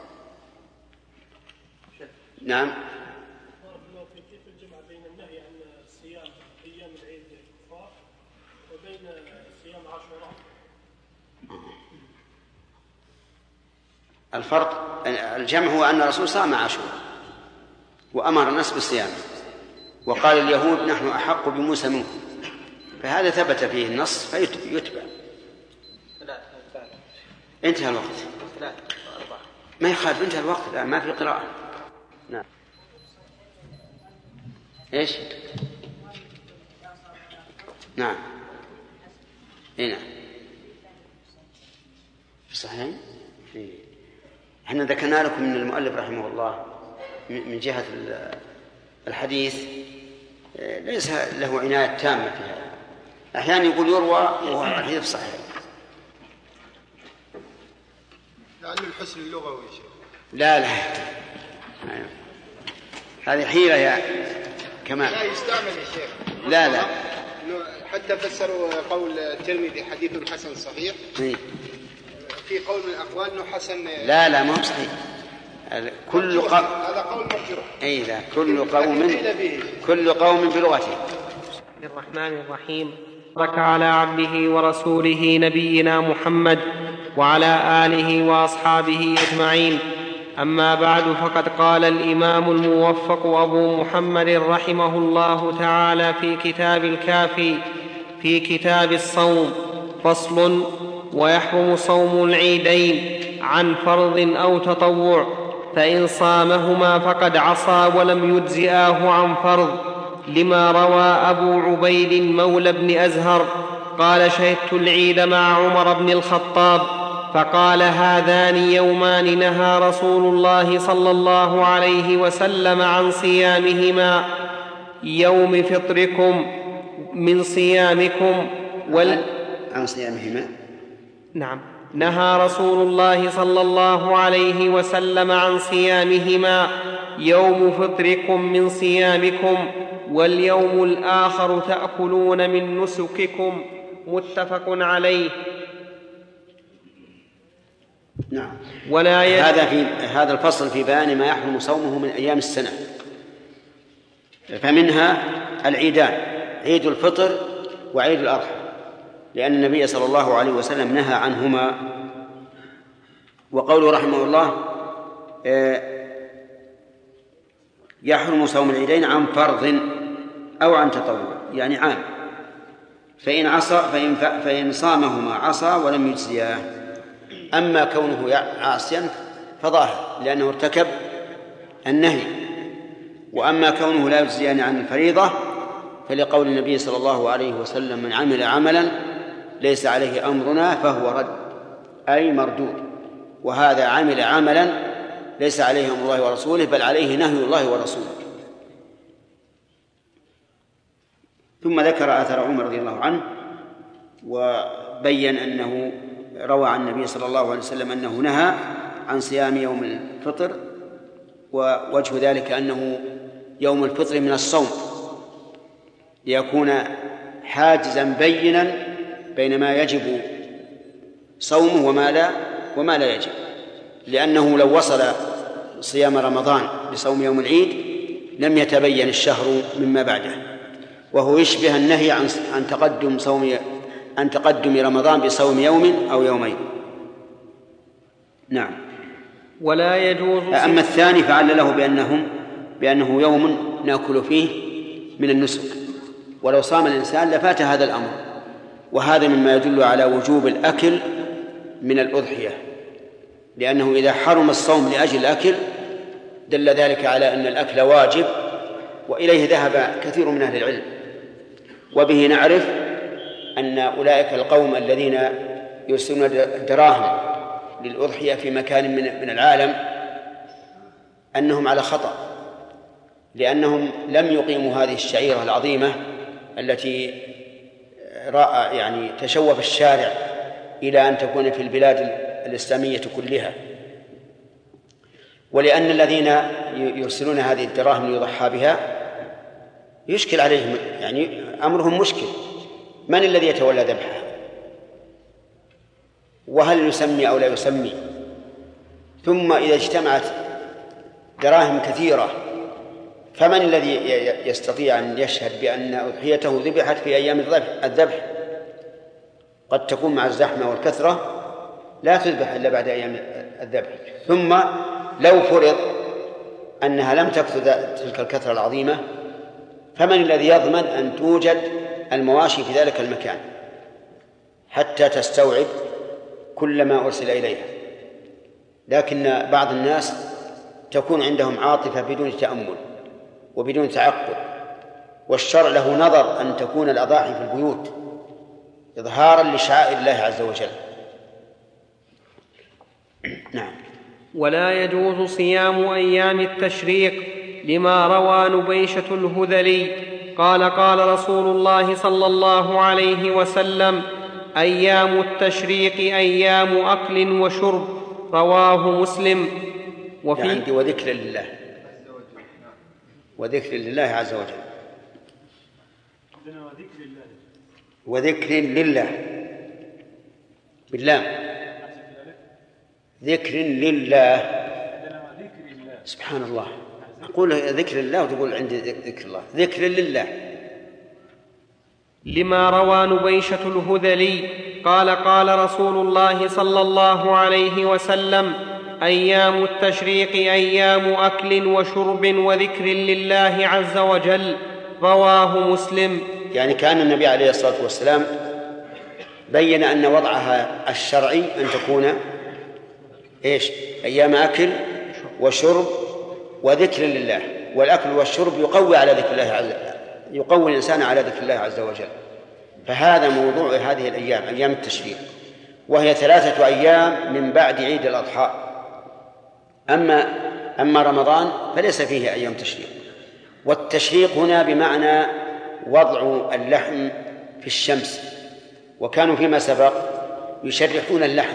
نعم. كيف الجمع بين النهي عن صيام أيام العيد الكفار وبين صيام عاشوراء؟ الفرق الجمع هو أن الرسول صام عاشوراء وأمر الناس بالصيام، وقال اليهود نحن أحق بموسى منكم، فهذا ثبت فيه النص فيتبع. انتهى الوقت. ما يخالف، انتهى الوقت الآن، ما في قراءة. نعم. ايش؟ نعم. اي نعم. صحيح. احنا ذكرنا لكم من المؤلف رحمه الله من جهة الحديث ليس له عناية تامة في هذا. أحيانا يقول يروى وهو الحديث صحيح. لأنه الحسن اللغوي. لا لا هذه حيلة يا كمال. لا يستعمل يا شيخ. لا لا حتى فسروا قول الترمذي حديث حسن صحيح. إيه؟ في قول من الأقوال أنه حسن. لا لا ما هو صحيح. كل قوم هذا قول مرجوح. أي ذا كل قوم كل قوم بلغته. الرحمن الرحيم. بارك على عبده ورسوله نبينا محمد وعلى آله وأصحابه أجمعين. أما بعد، فقد قال الإمام الموفق أبو محمد رحمه الله تعالى في كتاب الكافي في كتاب الصوم: فصل: ويحرم صوم العيدين عن فرض أو تطوع، فإن صامهما فقد عصى ولم يجزئاه عن فرض، لما روى أبو عبيد مولى بن أزهر قال: شهدت العيد مع عمر بن الخطاب فقال: هذان يومان نهى رسول الله صلى الله عليه وسلم عن صيامهما: يوم فطركم من صيامكم وال... عن صيامهما. نعم. نهى رسول الله صلى الله عليه وسلم عن صيامهما: يوم فطركم من صيامكم واليوم الآخر تأكلون من نسككم. متفق عليه. نعم. ولا ي... هذا في هذا الفصل في بيان ما يحرم صومه من أيام السنة، فمنها العيدان: عيد الفطر وعيد الأضحى، لأن النبي صلى الله عليه وسلم نهى عنهما. وقوله رحمه الله: يحرم صوم العيدين عن فرض أو عن تطوع، يعني عام، فإن عصى فإن, فإن صامهما عصى ولم يجزياه. أما كونه عاصيا فظاهر لأنه ارتكب النهي، وأما كونه لا يجزيان عن الفريضة فلقول النبي صلى الله عليه وسلم: من عمل عملا ليس عليه أمرنا فهو رد، أي مردود. وهذا عمل عملا ليس عليه أمر الله ورسوله بل عليه نهي الله ورسوله. ثم ذكر آثار عمر رضي الله عنه وبين أنه روى عن النبي صلى الله عليه وسلم أنه نهى عن صيام يوم الفطر، ووجه ذلك أنه يوم الفطر من الصوم، ليكون حاجزا بينا بين ما يجب صومه وما لا وما لا يجب، لأنه لو وصل صيام رمضان بصوم يوم العيد لم يتبين الشهر مما بعده، وهو يشبه النهي عن عن تقدم صوم عن تقدم رمضان بصوم يوم أو يومين. نعم. ولا يجوز. أما الثاني فعل له بأنهم بأنه يوم نأكل فيه من النسك، ولو صام الإنسان لفات هذا الأمر، وهذا مما يدل على وجوب الأكل من الأضحية، لأنه إذا حرم الصوم لأجل الأكل دل ذلك على أن الأكل واجب، وإليه ذهب كثير من أهل العلم. وبه نعرف أن أولئك القوم الذين يرسلون دراهم للأضحية في مكان من العالم أنهم على خطأ، لأنهم لم يقيموا هذه الشعيرة العظيمة التي رأى يعني تشوف الشارع إلى أن تكون في البلاد الإسلامية كلها. ولأن الذين يرسلون هذه الدراهم ليضحى بها يشكل عليهم، يعني أمرهم مشكل، من الذي يتولى ذبحها؟ وهل يسمي أو لا يسمي؟ ثم إذا اجتمعت دراهم كثيرة فمن الذي يستطيع أن يشهد بأن أضحيته ذبحت في أيام الذبح؟ قد تكون مع الزحمة والكثرة لا تذبح إلا بعد أيام الذبح. ثم لو فرض أنها لم تكثر تلك الكثرة العظيمة فمن الذي يضمن أن توجد المواشي في ذلك المكان حتى تستوعب كل ما أرسل إليها؟ لكن بعض الناس تكون عندهم عاطفة بدون تأمل وبدون تعقل، والشرع له نظر أن تكون الأضاحي في البيوت إظهارا لشعائر الله عز وجل. نعم. ولا يجوز صيام أيام التشريق لما روى نبيشة الهذلي قال قال رسول الله صلى الله عليه وسلم: أيام التشريق أيام أكل وشرب، رواه مسلم. وفي يعني وذكر لله وذكر لله عز وجل وذكر لله بالله ذكر لله. سبحان الله، أقول ذكر الله وتقول عندي ذكر الله. ذكر لله. لما روى نبيشة الهذلي قال قال رسول الله صلى الله عليه وسلم: أيام التشريق أيام أكل وشرب وذكر لله عز وجل، رواه مسلم. يعني كان النبي عليه الصلاة والسلام بين أن وضعها الشرعي أن تكون إيش؟ أيام أكل وشرب وذكر لله. والأكل والشرب يقوي على ذكر الله عز يقوي الإنسان على ذكر الله عز وجل. فهذا موضوع هذه الأيام، أيام التشريق، وهي ثلاثة أيام من بعد عيد الأضحى. أما أما رمضان فليس فيه أيام تشريق. والتشريق هنا بمعنى وضع اللحم في الشمس، وكانوا فيما سبق يشرحون اللحم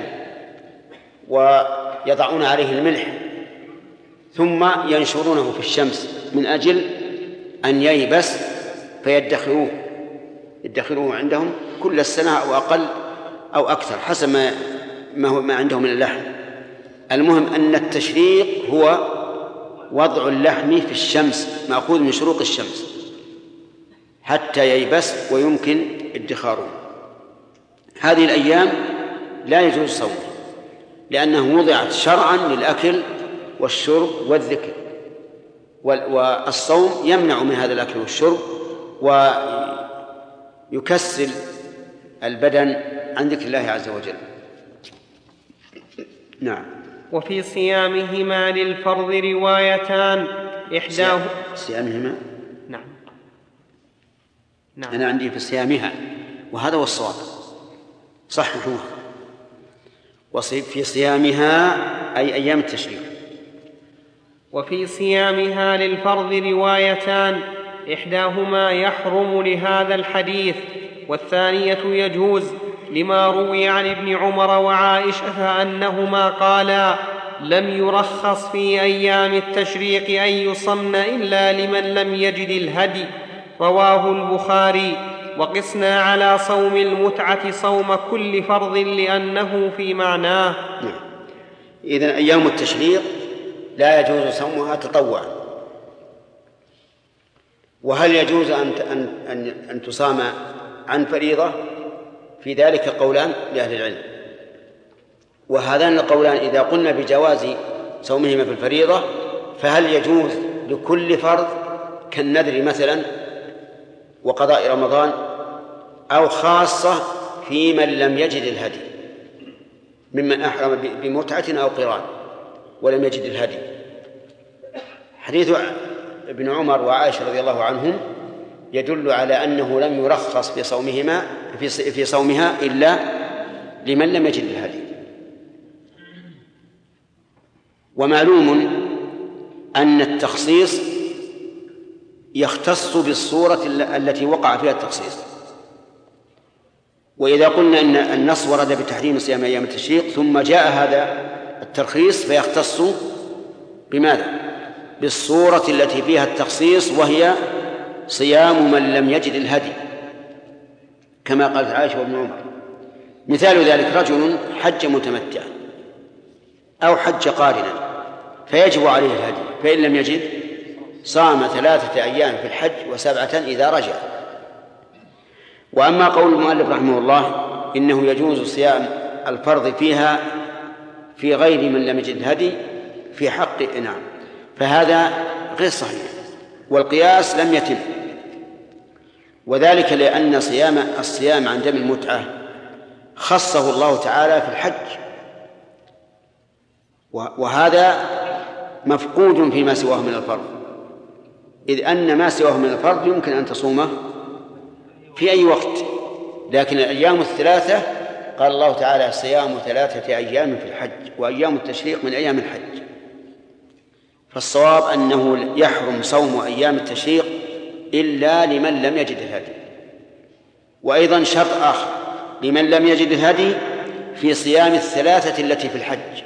ويضعون عليه الملح ثم ينشرونه في الشمس من أجل أن ييبس فيدخروه يدخروه عندهم كل السنة أو أقل أو أكثر حسب ما ما هو ما عندهم من اللحم. المهم أن التشريق هو وضع اللحم في الشمس مأخوذ من شروق الشمس حتى ييبس ويمكن ادخاره. هذه الأيام لا يجوز صومه لأنه وضعت شرعا للأكل والشرب والذكر، والصوم يمنع من هذا الأكل والشرب ويكسل البدن عن ذكر الله عز وجل. نعم. وفي صيامهما للفرض روايتان، إحداه صيامهما نعم. نعم أنا عندي في صيامها، وهذا هو الصواب، صححوه. وفي صيامها أي أيام التشريق. وفي صيامها للفرض روايتان، إحداهما يحرم لهذا الحديث والثانية يجوز، لما روي عن ابن عمر وعائشة أنهما قالا: لم يرخص في أيام التشريق أن يصمن إلا لمن لم يجد الهدي، رواه البخاري. وقسنا على صوم المتعة صوم كل فرض لأنه في معناه. إذن أيام التشريق لا يجوز صومها تطوعا. وهل يجوز أن أن أن تصام عن فريضة؟ في ذلك قولان لأهل العلم، وهذان القولان إذا قلنا بجواز صومهما في الفريضة فهل يجوز لكل فرض كالنذر مثلا وقضاء رمضان، أو خاصة في من لم يجد الهدي ممن أحرم بمتعة أو قران ولم يجد الهدي؟ حديث ابن عمر وعائشة رضي الله عنهم يدل على أنه لم يرخص في صومهما في صومها إلا لمن لم يجد الهدي. ومعلوم أن التخصيص يختص بالصورة التي وقع فيها التخصيص. وإذا قلنا أن النص ورد بتحريم صيام أيام التشريق ثم جاء هذا الترخيص فيختص بماذا؟ بالصورة التي فيها التخصيص، وهي صيام من لم يجد الهدي، كما قالت عائشة وابن عمر. مثال ذلك رجل حج متمتعا أو حج قارنا فيجب عليه الهدي، فإن لم يجد صام ثلاثة أيام في الحج وسبعة إذا رجع. وأما قول المؤلف رحمه الله إنه يجوز صيام الفرض فيها في غير من لم يجد الهدي في حق نعم، فهذا غير صحيح، والقياس لم يتم، وذلك لأن صيام الصيام عن دم المتعة خصه الله تعالى في الحج، وهذا مفقود فيما سواه من الفرض، إذ أن ما سواه من الفرض يمكن أن تصومه في أي وقت، لكن الأيام الثلاثة قال الله تعالى صيام ثلاثة أيام في الحج وأيام التشريق من أيام الحج. فالصواب أنه يحرم صوم أيام التشريق إلا لمن لم يجد الهدي. وأيضا شرط آخر لمن لم يجد الهدي في صيام الثلاثة التي في الحج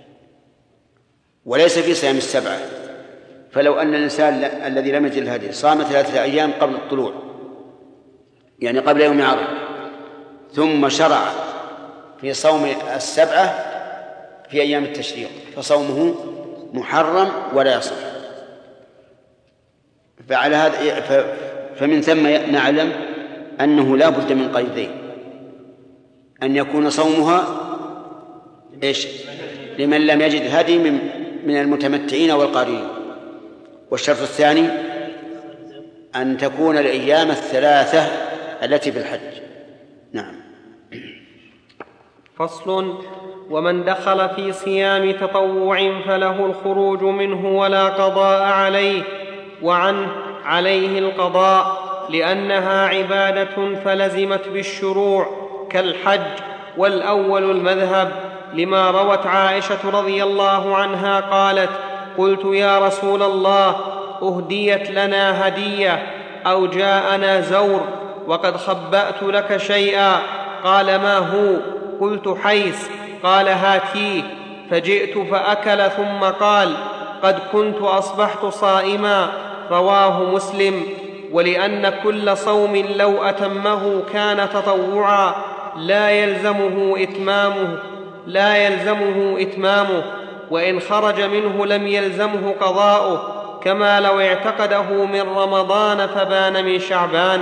وليس في صيام السبعة. فلو أن الإنسان الذي لم يجد الهدي صام ثلاثة أيام قبل الطلوع، يعني قبل يوم عرفة، ثم شرع في صوم السبعة في أيام التشريق فصومه محرم ولا يصح. فعلى هذا فمن ثم نعلم أنه لا بد من قيدين: أن يكون صومها إيش؟ لمن لم يجد هدي من من المتمتعين والقارين، والشرط الثاني أن تكون الأيام الثلاثة التي في الحج. نعم. فصل: ومن دخل في صيام تطوع فله الخروج منه ولا قضاء عليه، وعنه عليه القضاء لأنها عبادة فلزمت بالشروع كالحج، والأول المذهب، لما روت عائشة رضي الله عنها قالت: قلت يا رسول الله أهديت لنا هدية أو جاءنا زور وقد خبأت لك شيئا، قال: ما هو؟ قلت: حيث. قال: هاتيه. فجئت فأكل ثم قال: قد كنت أصبحت صائما. رواه مسلم. ولأن كل صوم لو أتمه كان تطوعا لا يلزمه إتمامه لا يلزمه إتمامه وإن خرج منه لم يلزمه قضاؤه، كما لو اعتقده من رمضان فبان من شعبان.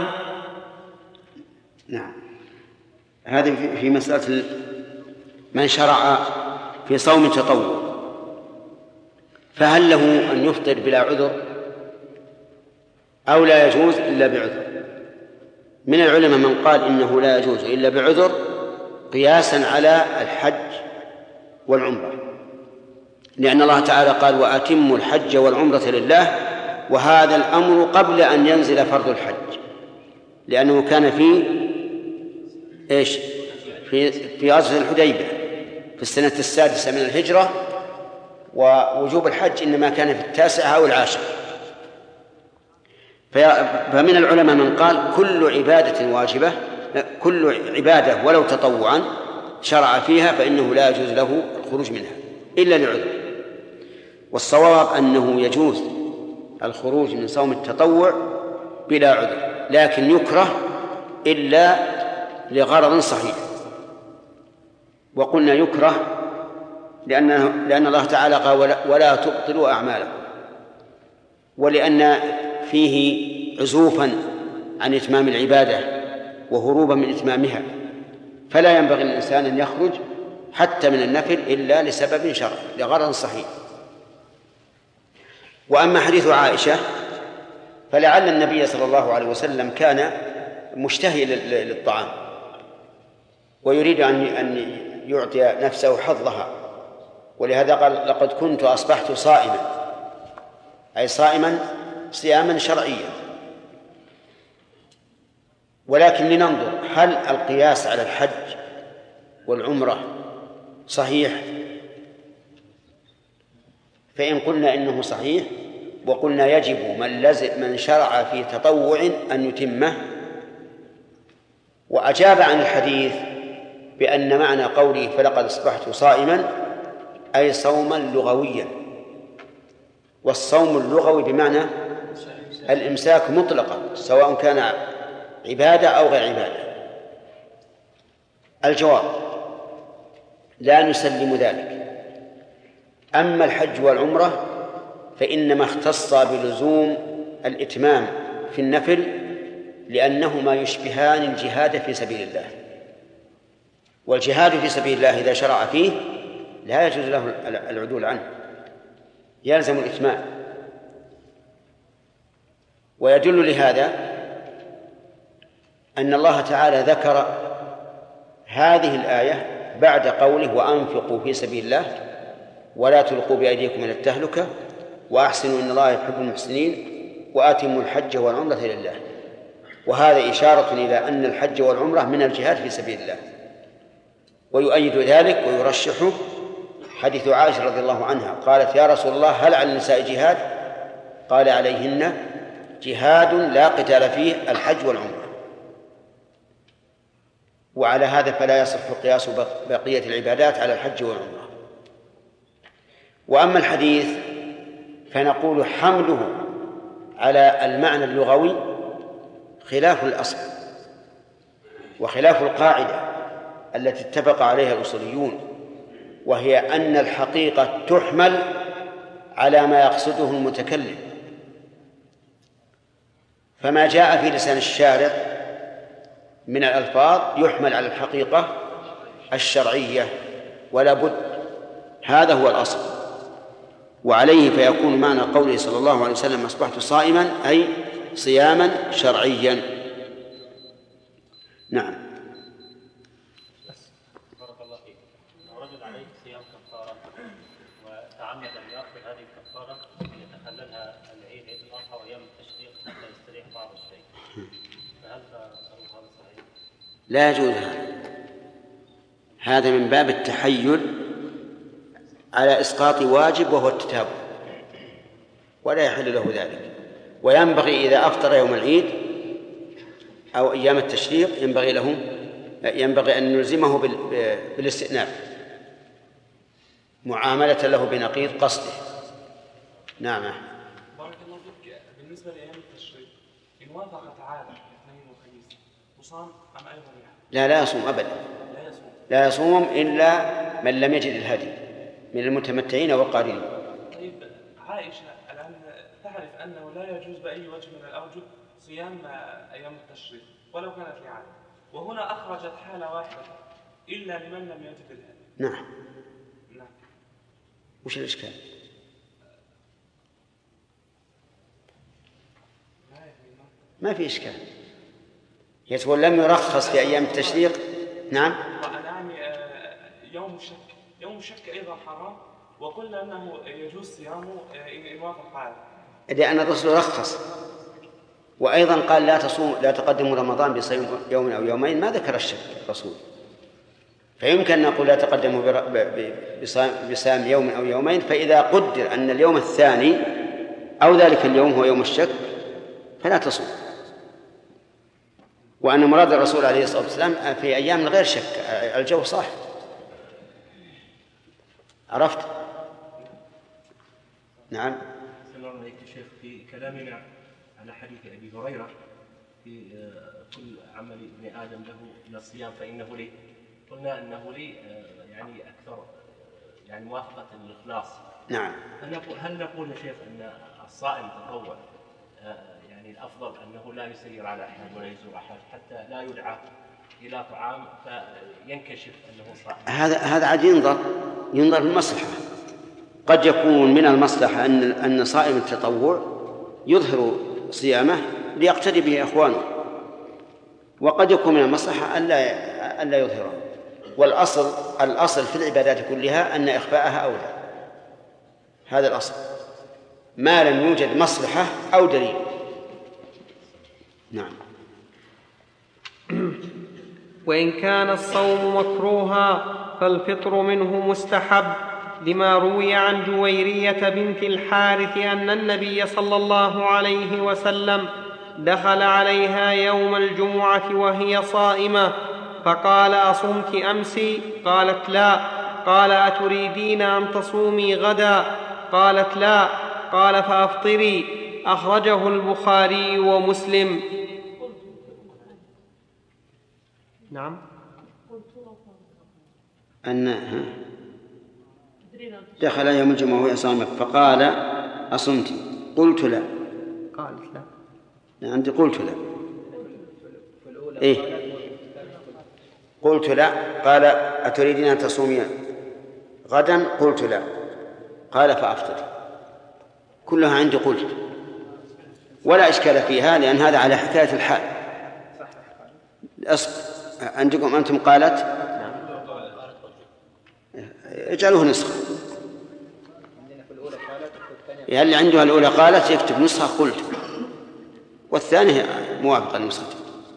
نعم. هذه في مسألة من شرع في صوم تطوع، فهل له أن يفطر بلا عذر أو لا يجوز إلا بعذر؟ من العلماء من قال إنه لا يجوز إلا بعذر قياسا على الحج والعمرة، لأن الله تعالى قال: وأتموا الحج والعمرة لله، وهذا الأمر قبل أن ينزل فرض الحج، لأنه كان في إيش؟ في في غزوة الحديبية في السنة السادسة من الهجرة، ووجوب الحج إنما كان في التاسعة أو العاشرة. فمن العلماء من قال كل عبادة واجبة، كل عبادة ولو تطوعا شرع فيها فإنه لا يجوز له الخروج منها إلا لعذر. والصواب أنه يجوز الخروج من صوم التطوع بلا عذر، لكن يكره إلا لغرض صحيح. وقلنا يكره لأنه لأن الله تعالى قال: ولا, ولا تبطلوا أعمالكم، ولأن فيه عزوفا عن إتمام العبادة وهروبا من إتمامها، فلا ينبغي للإنسان أن يخرج حتى من النفل إلا لسبب شرعي لغرض صحيح. وأما حديث عائشة فلعل النبي صلى الله عليه وسلم كان مشتهي للطعام ويريد أن يعطي نفسه حظها، ولهذا قال: لقد كنت أصبحت صائما، أي صائما صياما شرعيا. ولكن لننظر هل القياس على الحج والعمرة صحيح؟ فإن قلنا إنه صحيح وقلنا يجب من, لزم من شرع في تطوع أن يتمه. وأجاب عن الحديث بأن معنى قوله فلقد أصبحت صائما أي صوما لغويا، والصوم اللغوي بمعنى الإمساك مطلقا سواء كان عبادة أو غير عبادة. الجواب: لا نسلم ذلك. أما الحج والعمرة فإنما اختص بلزوم الإتمام في النفل لأنهما يشبهان الجهاد في سبيل الله، والجهاد في سبيل الله إذا شرع فيه لا يجوز له العدول عنه، يلزم الإتمام. ويدل لهذا أن الله تعالى ذكر هذه الآية بعد قوله وأنفقوا في سبيل الله ولا تلقوا بأيديكم إلى التهلكة وأحسنوا إن الله يحب المحسنين وآتموا الحج والعمرة لله. وهذا إشارة إلى أن الحج والعمرة من الجهاد في سبيل الله. ويؤيد ذلك ويرشحه حديث عائشة رضي الله عنها قالت: يا رسول الله هل على النساء جهاد؟ قال: عليهن جهاد لا قتال فيه الحج والعمرة. وعلى هذا فلا يصح قياس بقية العبادات على الحج والعمرة. وأما الحديث فنقول حمله على المعنى اللغوي خلاف الأصل وخلاف القاعدة التي اتفق عليها الأصوليون، وهي أن الحقيقة تحمل على ما يقصده المتكلم، فما جاء في لسان الشارع من الألفاظ يحمل على الحقيقة الشرعية ولا بد، هذا هو الأصل. وعليه فيكون معنى قوله صلى الله عليه وسلم أصبحت صائما أي صياما شرعيا. نعم. بارك الله فيك. لو رجل عليه صيام كفارة وتعمد أن يأخذ هذه الكفارة يتخللها العيد عيد الأضحى وأيام التشريق حتى يستريح بعض الشيء، فهل هذا صحيح؟ لا يجوز هذا. هذا من باب التحيل على إسقاط واجب وهو التتابع، ولا يحل له ذلك. وينبغي إذا أفطر يوم العيد أو أيام التشريق ينبغي له ينبغي أن نلزمه بالاستئناف معاملة له بنقيض قصده. نعم. بارك الله فيك. بالنسبة لأيام التشريق إن وافق تعالى الاثنين والخميس وصام أم أيضا يعني؟ لا لا يصوم أبدا. لا يصوم. لا يصوم إلا من لم يجد الهدي من المتمتعين والقارنين. طيب عائشة الآن تعرف أنه لا يجوز بأي وجه من الأوجه صيام أيام التشريق ولو كانت لعادة، وهنا أخرجت حالة واحدة إلا لمن لم يجد الهدي. نعم. نعم. وش الإشكال؟ ما في إشكال. يتقول لم يرخص في أيام التشريق. نعم. الآن يوم الشك يوم الشك أيضا حرام، وقلنا أنه يجوز صيامه إن وافق عادة، لأن الرسول رخص، وأيضا قال لا تصوم لا تقدموا رمضان بصيام يوم أو يومين، ما ذكر الشك الرسول. فيمكن أن نقول لا تقدموا بصيام يوم أو يومين، فإذا قدر أن اليوم الثاني أو ذلك اليوم هو يوم الشك فلا تصوم. وأن مراد الرسول عليه الصلاة والسلام في أيام غير شك، الجو صاحب. عرفت؟ نعم. سلام عليك شيخ. في كلامنا على حديث أبي هريرة في كل عمل ابن آدم له إلى الصيام فإنه لي، قلنا أنه لي يعني أكثر يعني موافقة للإخلاص. نعم. هل نقول هل نقول يا شيخ أن الصائم تطوع يعني الأفضل أنه لا يسير على أحد ولا يزور أحد حتى لا يدعى إلى طعام فينكشف أنه صائم؟ هذا هذا عاد ينظر ينظر في المصلحة. قد يكون من المصلحة أن أن صائم التطوع يظهر صيامه ليقتدي به إخوانه، وقد يكون من المصلحة ألا ألا يظهره. والأصل الأصل في العبادات كلها أن إخفاءها أولى، هذا الأصل ما لم يوجد مصلحة أو دليل. نعم. وإن كان الصوم مكروها فالفطر منه مستحب، لما روي عن جويرية بنت الحارث أن النبي صلى الله عليه وسلم دخل عليها يوم الجمعة وهي صائمة فقال: أصمت أمس؟ قالت: لا. قال: أتريدين أن تصومي غدا؟ قالت: لا. قال: فأفطري. أخرجه البخاري ومسلم. نعم. أن دخل يوم الجمعة وهي صائمة فقال: أصمت؟ قلت: لا. قالت: لا. عندي قلت: لا. إيه؟ قلت: لا. قال: أتريدين أن تصومي غدا؟ قلت: لا. قال: فأفطر. كلها عندي قلت، ولا إشكال فيها لأن هذا على حكاية الحال. عندكم أنتم قالت؟ اجعلوه نسخة. يعني اللي عندها الأولى قالت يكتب نسخة قلت، والثانية موافقة لنسخة.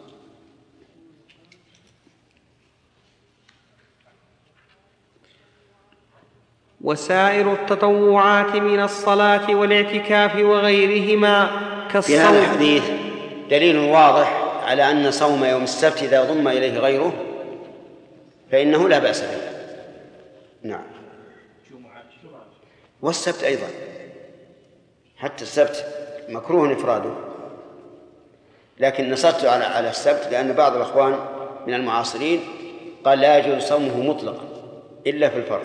وسائر التطوعات من الصلاة والاعتكاف وغيرهما كالصوم. في هذا الحديث دليل واضح على أن صوم يوم السبت إذا ضم إليه غيره فإنه لا بأس به. نعم. والسبت أيضا، حتى السبت مكروه إفراده، لكن نصرت على على السبت لأن بعض الأخوان من المعاصرين قال لا يجوز صومه مطلقا إلا في الفرض.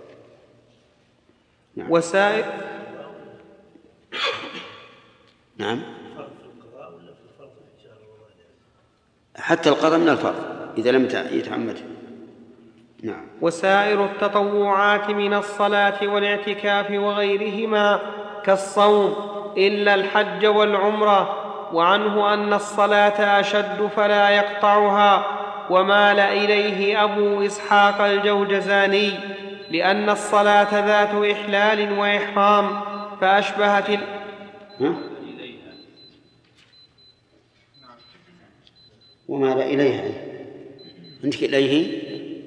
نعم. وسائر نعم حتى القضاء من الفرض إذا لم يتعمد. نعم. وسائر التطوعات من الصلاة والاعتكاف وغيرهما كالصوم إلا الحج والعمرة. وعنه أن الصلاة أشد فلا يقطعها، ومال إليه أبو إسحاق الجوجزاني لأن الصلاة ذات إحلال وإحرام فأشبهت ال... ومال إليها عندك إليه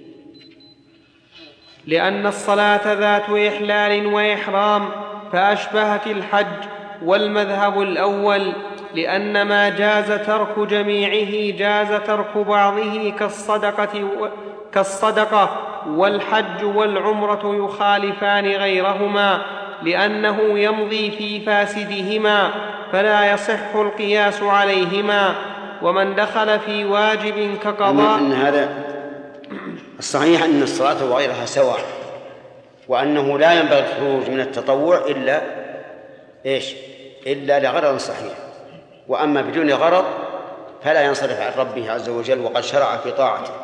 لأن الصلاة ذات إحلال وإحرام فأشبهت الحج، والمذهب الأول لأن ما جاز ترك جميعه جاز ترك بعضه كالصدقة, و... كالصدقة والحج والعمرة يخالفان غيرهما لأنه يمضي في فاسدهما فلا يصح القياس عليهما. ومن دخل في واجب كقضاء أن هذا الصحيح أن الصلاة وغيرها سواء، وأنه لا ينبغي الخروج من التطوع إلا إيش؟ إلا لغرض صحيح، وأما بدون غرض فلا ينصرف عن ربه عز وجل وقد شرع في طاعته.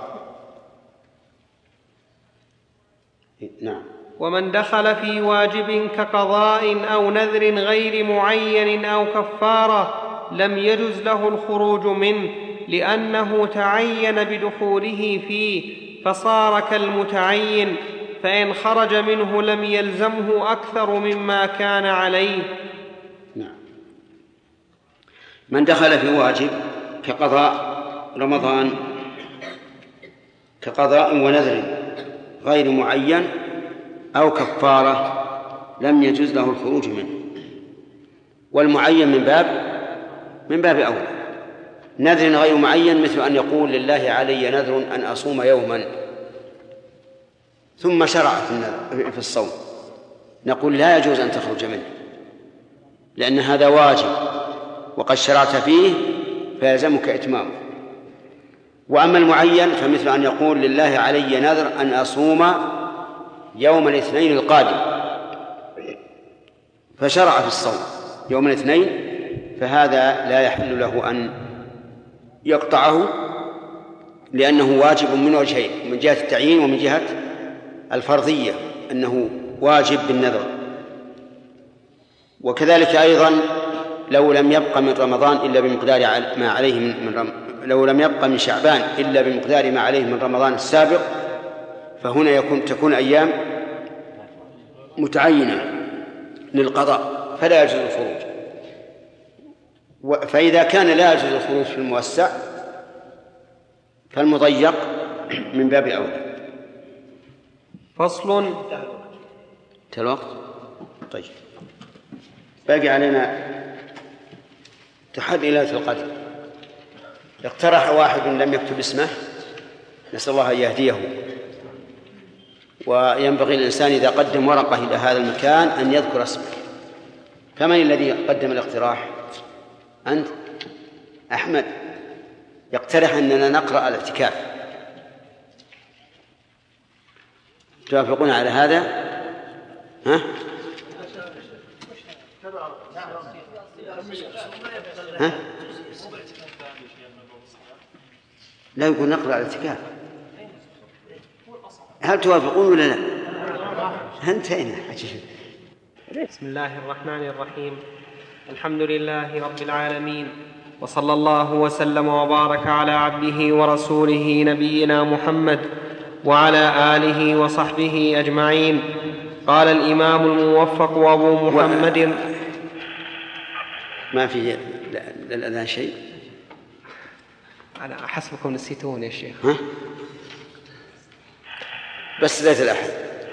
نعم. ومن دخل في واجب كقضاء أو نذر غير معين أو كفارة لم يجز له الخروج منه لأنه تعين بدخوله فيه فصار كالمتعين، فإن خرج منه لم يلزمه أكثر مما كان عليه. نعم. من دخل في واجب كقضاء رمضان كقضاء ونذر غير معين أو كفارة لم يجوز له الخروج منه، والمعين من باب من باب أولى. نذر غير معين مثل أن يقول لله علي نذر أن أصوم يوما ثم شرع في النذر في الصوم، نقول لا يجوز أن تخرج منه لأن هذا واجب وقد شرعت فيه فيلزمك إتمامه. وأما المعين فمثل أن يقول لله علي نذر أن أصوم يوم الاثنين القادم فشرع في الصوم يوم الاثنين، فهذا لا يحل له أن يقطعه لأنه واجب من وجهين، من جهة التعيين ومن جهة الفرضية أنه واجب بالنذر. وكذلك أيضا لو لم يبق من رمضان إلا بمقدار ما عليه من رم... لو لم يبق من شعبان إلا بمقدار ما عليه من رمضان السابق فهنا يكون تكون أيام متعينة للقضاء فلا يجوز الخروج. فإذا كان لا يجوز الخروج في الموسع فالمضيق من باب أولى. فصل. انتهى الوقت. طيب باقي علينا تحدي ليلة القدر. اقترح واحد لم يكتب اسمه، نسأل الله أن يهديه. وينبغي الإنسان إذا قدم ورقة إلى هذا المكان أن يذكر اسمه. فمن الذي قدم الاقتراح؟ أنت أحمد. يقترح أننا نقرأ الاعتكاف. توافقون على هذا؟ ها؟ ها؟ لا يقول نقرأ الاعتكاف. هل توافقون ولا لا؟ انتهينا. بسم الله الرحمن الرحيم. الحمد لله رب العالمين، وصلى الله وسلم وبارك على عبده ورسوله نبينا محمد وعلى آله وصحبه أجمعين. قال الإمام الموفق أبو محمد و... ما في للأذان شيء. أنا حسبكم نسيتون يا شيخ. ها؟ بس ليلة الأحد.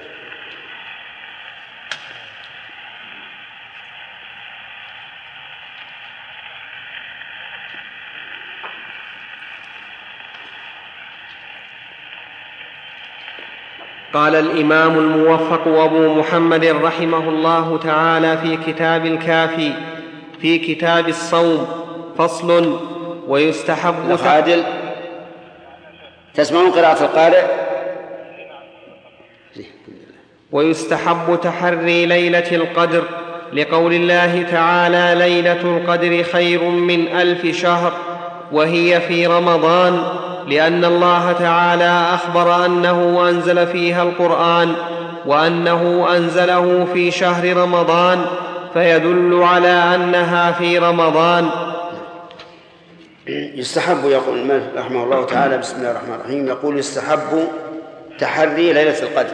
قال الإمام الموفق أبو محمد رحمه الله تعالى في كتاب الكافي في كتاب الصوم فصل: ويستحب عادل تسمعون قراءة القارئ. ويستحب تحري ليلة القدر لقول الله تعالى: ليلة القدر خير من ألف شهر، وهي في رمضان، لأن الله تعالى أخبر أنه أنزل فيها القرآن وأنه أنزله في شهر رمضان، فيدل على أنها في رمضان. يستحب، يقول المؤلف رحمه الله تعالى بسم الله الرحمن الرحيم، يقول يستحب تحري ليلة القدر،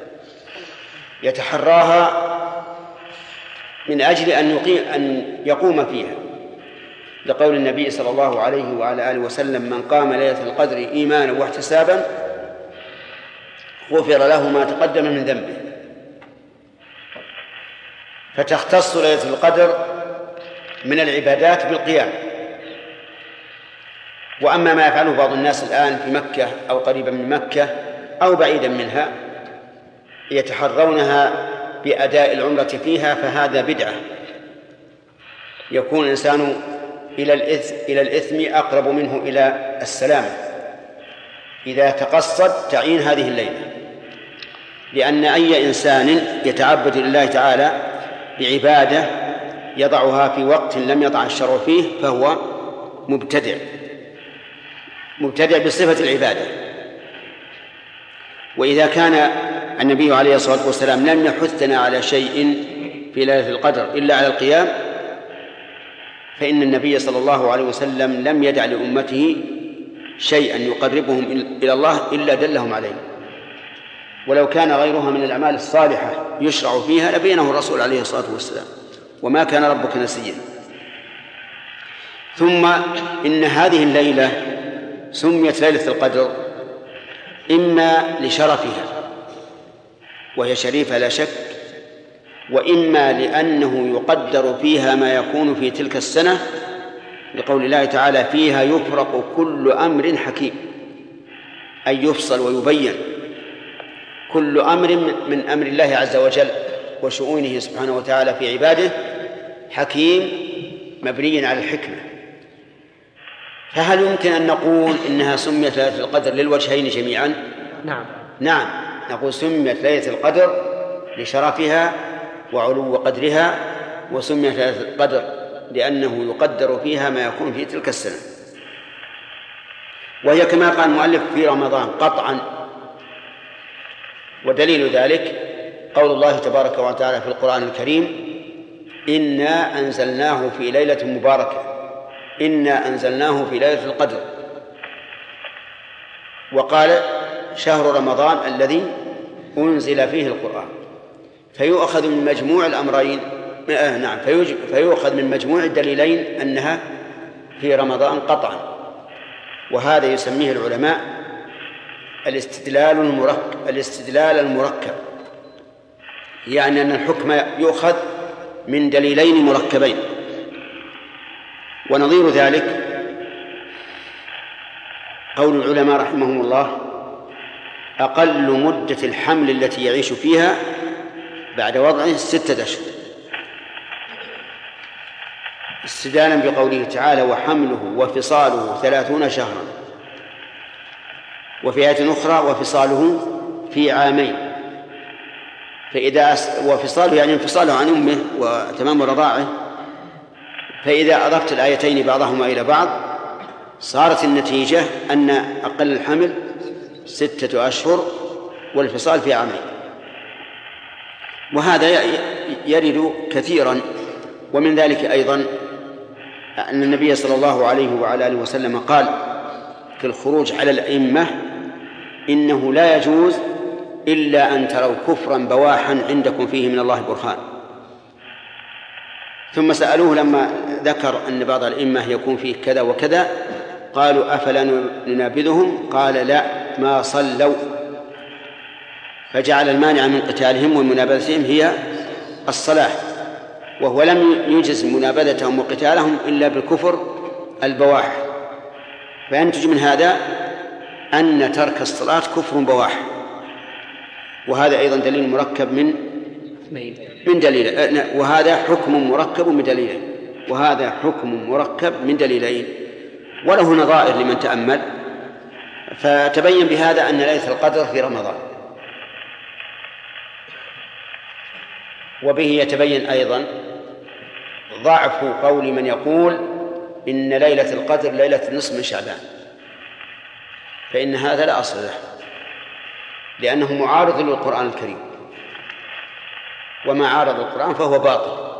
يتحراها من أجل أن يقيم أن يقوم فيها، لقول النبي صلى الله عليه وعلى آله وسلم: من قام ليلة القدر إيمانا واحتسابا غفر له ما تقدم من ذنبه. فتختص ليلة القدر من العبادات بالقيام. وأما ما يفعله بعض الناس الآن في مكة أو قريبا من مكة أو بعيدا منها يتحرونها بأداء العمرة فيها، فهذا بدعة، يكون الإنسان إلى الإثم, إلى الإثم أقرب منه إلى السلامة إذا تقصد تعيين هذه الليلة، لأن أي إنسان يتعبد لله تعالى بعبادة يضعها في وقت لم يضع الشرع فيه فهو مبتدع مبتدع بصفة العبادة. وإذا كان النبي عليه الصلاة والسلام لم يحثنا على شيء في ليلة القدر إلا على القيام، فإن النبي صلى الله عليه وسلم لم يدع لأمته شيئا يقربهم إلى الله إلا دلهم عليه، ولو كان غيرها من الأعمال الصالحة يشرع فيها لبينه الرسول عليه الصلاة والسلام، وما كان ربك نسيا. ثم إن هذه الليلة سميت ليلة القدر إما لشرفها وهي شريفة لا شك، وإما لأنه يقدر فيها ما يكون في تلك السنة، لقول الله تعالى: فيها يفرق كل أمر حكيم، أي يفصل ويبين كل أمر من أمر الله عز وجل وشؤونه سبحانه وتعالى في عباده، حكيم مبني على الحكمة. فهل يمكن أن نقول إنها سميت ليلة القدر للوجهين جميعا؟ نعم نعم نقول سميت ليلة القدر لشرفها وعلو قدرها، وسميت ليلة القدر لأنه يقدر فيها ما يكون في تلك السنة، وهي كما قال المؤلف في رمضان قطعا. ودليل ذلك قول الله تبارك وتعالى في القرآن الكريم: إنا أنزلناه في ليلة مباركة، إنا أنزلناه في ليلة القدر. وقال: شهر رمضان الذي أنزل فيه القرآن. فيؤخذ من مجموع الأمرين آه نعم فيؤخذ من مجموع الدليلين أنها في رمضان قطعا. وهذا يسميه العلماء الاستدلال المركب الاستدلال المركب يعني أن الحكم يؤخذ من دليلين مركبين. ونظير ذلك قول العلماء رحمهم الله: أقل مدة الحمل التي يعيش فيها بعد وضعه ستة أشهر، استدلالا بقوله تعالى: وحمله وفصاله ثلاثون شهرا، وفي آية أخرى: وفصاله في عامين. فإذا وفصاله يعني انفصاله عن أمه وتمام رضاعه، فإذا أضفت الآيتين بعضهما إلى بعض صارت النتيجة أن أقل الحمل ستة أشهر والفصال في عامين. وهذا يرد كثيرا. ومن ذلك أيضا أن النبي صلى الله عليه وعلى آله وسلم قال في الخروج على الأئمة: إنه لا يجوز إلا أن تروا كفرا بواحا عندكم فيه من الله برهان. ثم سألوه لما ذكر أن بعض الأئمة يكون فيه كذا وكذا، قالوا: أفلا ننابذهم؟ قال: لا، ما صلوا. فجعل المانع من قتالهم ومنابذتهم هي الصلاة، وهو لم يجز منابذتهم وقتالهم إلا بالكفر البواح. فينتج من هذا أن ترك الصلاة كفر بواح. وهذا أيضا دليل مركب من من دليل، وهذا حكم مركب من دليلين، وهذا حكم مركب من دليلين وله نظائر لمن تأمل. فتبين بهذا أن ليلة القدر في رمضان. وبه يتبين أيضا ضعف قول من يقول إن ليلة القدر ليلة النصف من شعبان، فإن هذا لا أصل له، لأنه معارض للقرآن الكريم، وما عارض القرآن فهو باطل.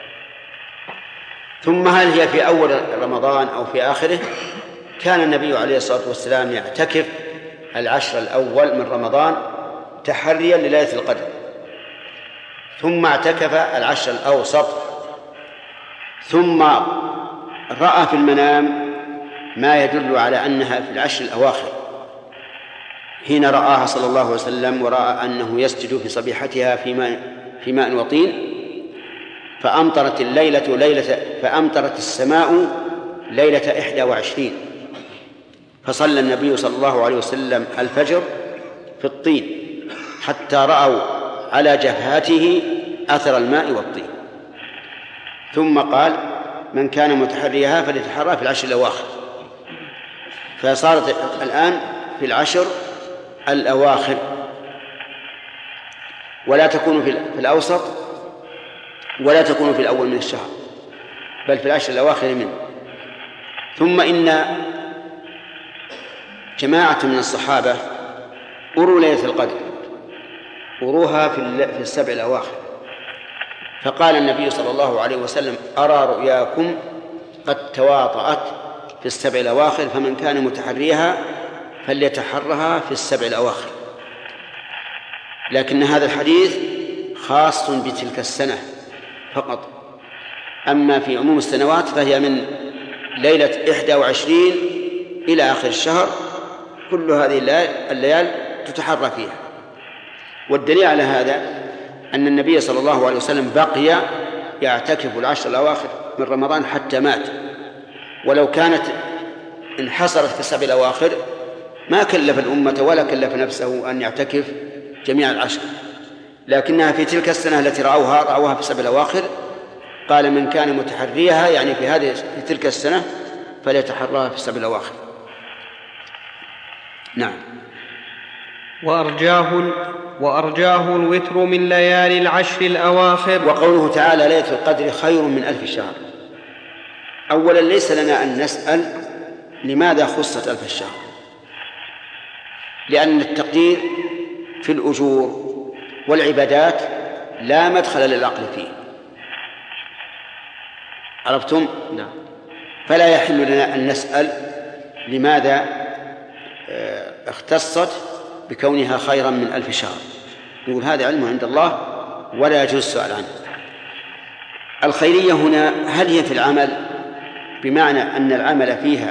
ثم هل هي في أول رمضان أو في آخره؟ كان النبي عليه الصلاة والسلام يعتكف العشر الأول من رمضان تحريا لليلة القدر، ثم اعتكف العشر الأوسط، ثم رأى في المنام ما يدل على أنها في العشر الأواخر، حين رآها صلى الله عليه وسلم ورأى أنه يسجد في صبيحتها في ماء, في ماء وطين، فأمطرت الليلة ليلة فأمطرت السماء ليلة إحدى وعشرين، فصلى النبي صلى الله عليه وسلم الفجر في الطين حتى رأوا على جبهته أثر الماء والطين، ثم قال: من كان متحريها فليتحرى في العشر الأواخر. فصارت الآن في العشر الأواخر، ولا تكون في الأوسط ولا تكون في الأول من الشهر، بل في العشر الأواخر منه. ثم إن جماعة من الصحابة أروا ليلة القدر، أروها في السبع الأواخر، فقال النبي صلى الله عليه وسلم: أرى رؤياكم قد تواطأت في السبع الأواخر، فمن كان متحريها فليتحرها في السبع الأواخر. لكن هذا الحديث خاص بتلك السنة فقط، أما في عموم السنوات فهي من ليلة إحدى وعشرين إلى آخر الشهر، كل هذه الليال تتحرى فيها. والدليل على هذا أن النبي صلى الله عليه وسلم بقي يعتكف العشر الأواخر من رمضان حتى مات، ولو كانت انحصرت في السبع الأواخر ما كلف الأمة ولا كلف نفسه أن يعتكف جميع العشر، لكنها في تلك السنة التي رأوها رأوها في السبع الأواخر، قال: من كان متحريها يعني في هذه في تلك السنة فليتحراها في السبع الأواخر. نعم. وأرجاه وأرجاه الوتر من ليالي العشر الأواخر. وقوله تعالى: ليلة القدر خير من ألف شهر. أولا ليس لنا أن نسأل لماذا خصت ألف الشهر، لأن التقدير في الأجور والعبادات لا مدخل للعقل فيه، عرفتم؟ نعم. فلا يحل لنا أن نسأل لماذا اختصت بكونها خيرا من ألف شهر، نقول هذا علم عند الله ولا يجوز السؤال عنه. الخيرية هنا هل هي في العمل، بمعنى أن العمل فيها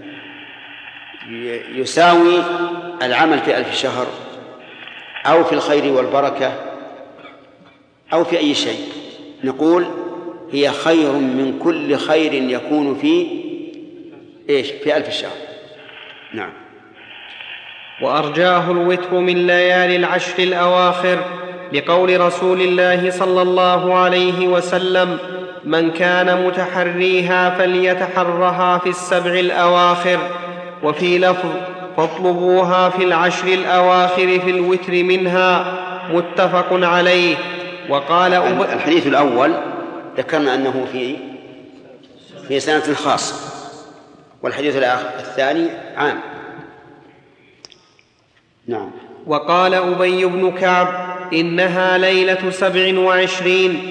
يساوي العمل في ألف شهر، أو في الخير والبركة، أو في أي شيء نقول هي خير من كل خير يكون في إيش في ألف شهر. نعم. وأرجاه الوتر من ليالي العشر الأواخر لقول رسول الله صلى الله عليه وسلم: من كان متحريها فليتحرها في السبع الأواخر. وفي لفظ: فاطلبوها في العشر الأواخر في الوتر منها، متفق عليه. وقال أب... الحديث الأول ذكرنا أنه في في سنة خاصة، والحديث الثاني عام. نعم. وقال أبي بن كعب: إنها ليلة سبع وعشرين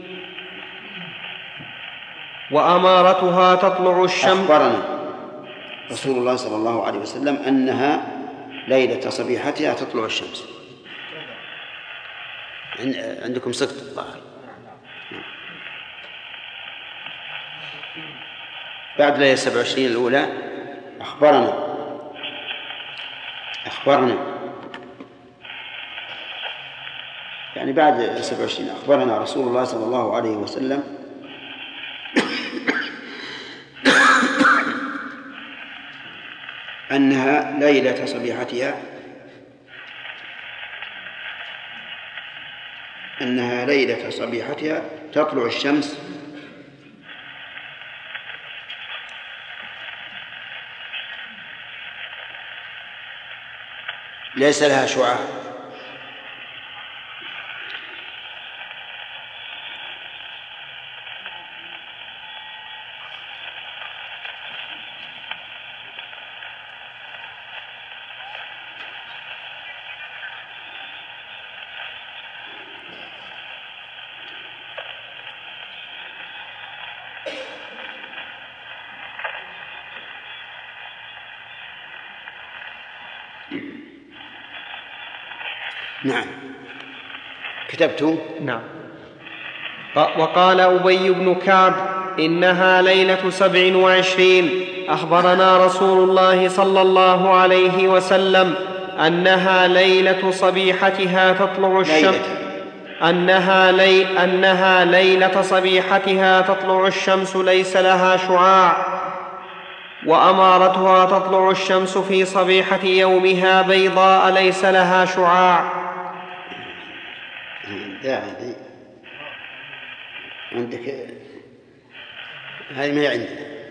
وأمارتها تطلع الشمس. أخبرنا رسول الله صلى الله عليه وسلم أنها ليلة صبيحتها تطلع الشمس. عندكم سكت الظاهر. بعد ليلة سبع وعشرين الأولى أخبرنا أخبرنا يعني بعد سبع وعشرين أخبرنا رسول الله صلى الله عليه وسلم أنها ليلة صبيحتها أنها ليلة صبيحتها تطلع الشمس ليس لها شعاع. نعم. كتبت. نعم. وقال أبي بن كعب: إنها ليلة سبع وعشرين. أخبرنا رسول الله صلى الله عليه وسلم أنها ليلة صبيحتها تطلع الشمس أنها, لي أنها ليلة صبيحتها تطلع الشمس ليس لها شعاع، وأمارتها تطلع الشمس في صبيحة يومها بيضاء ليس لها شعاع. هذه عندك، هذه ما عندي.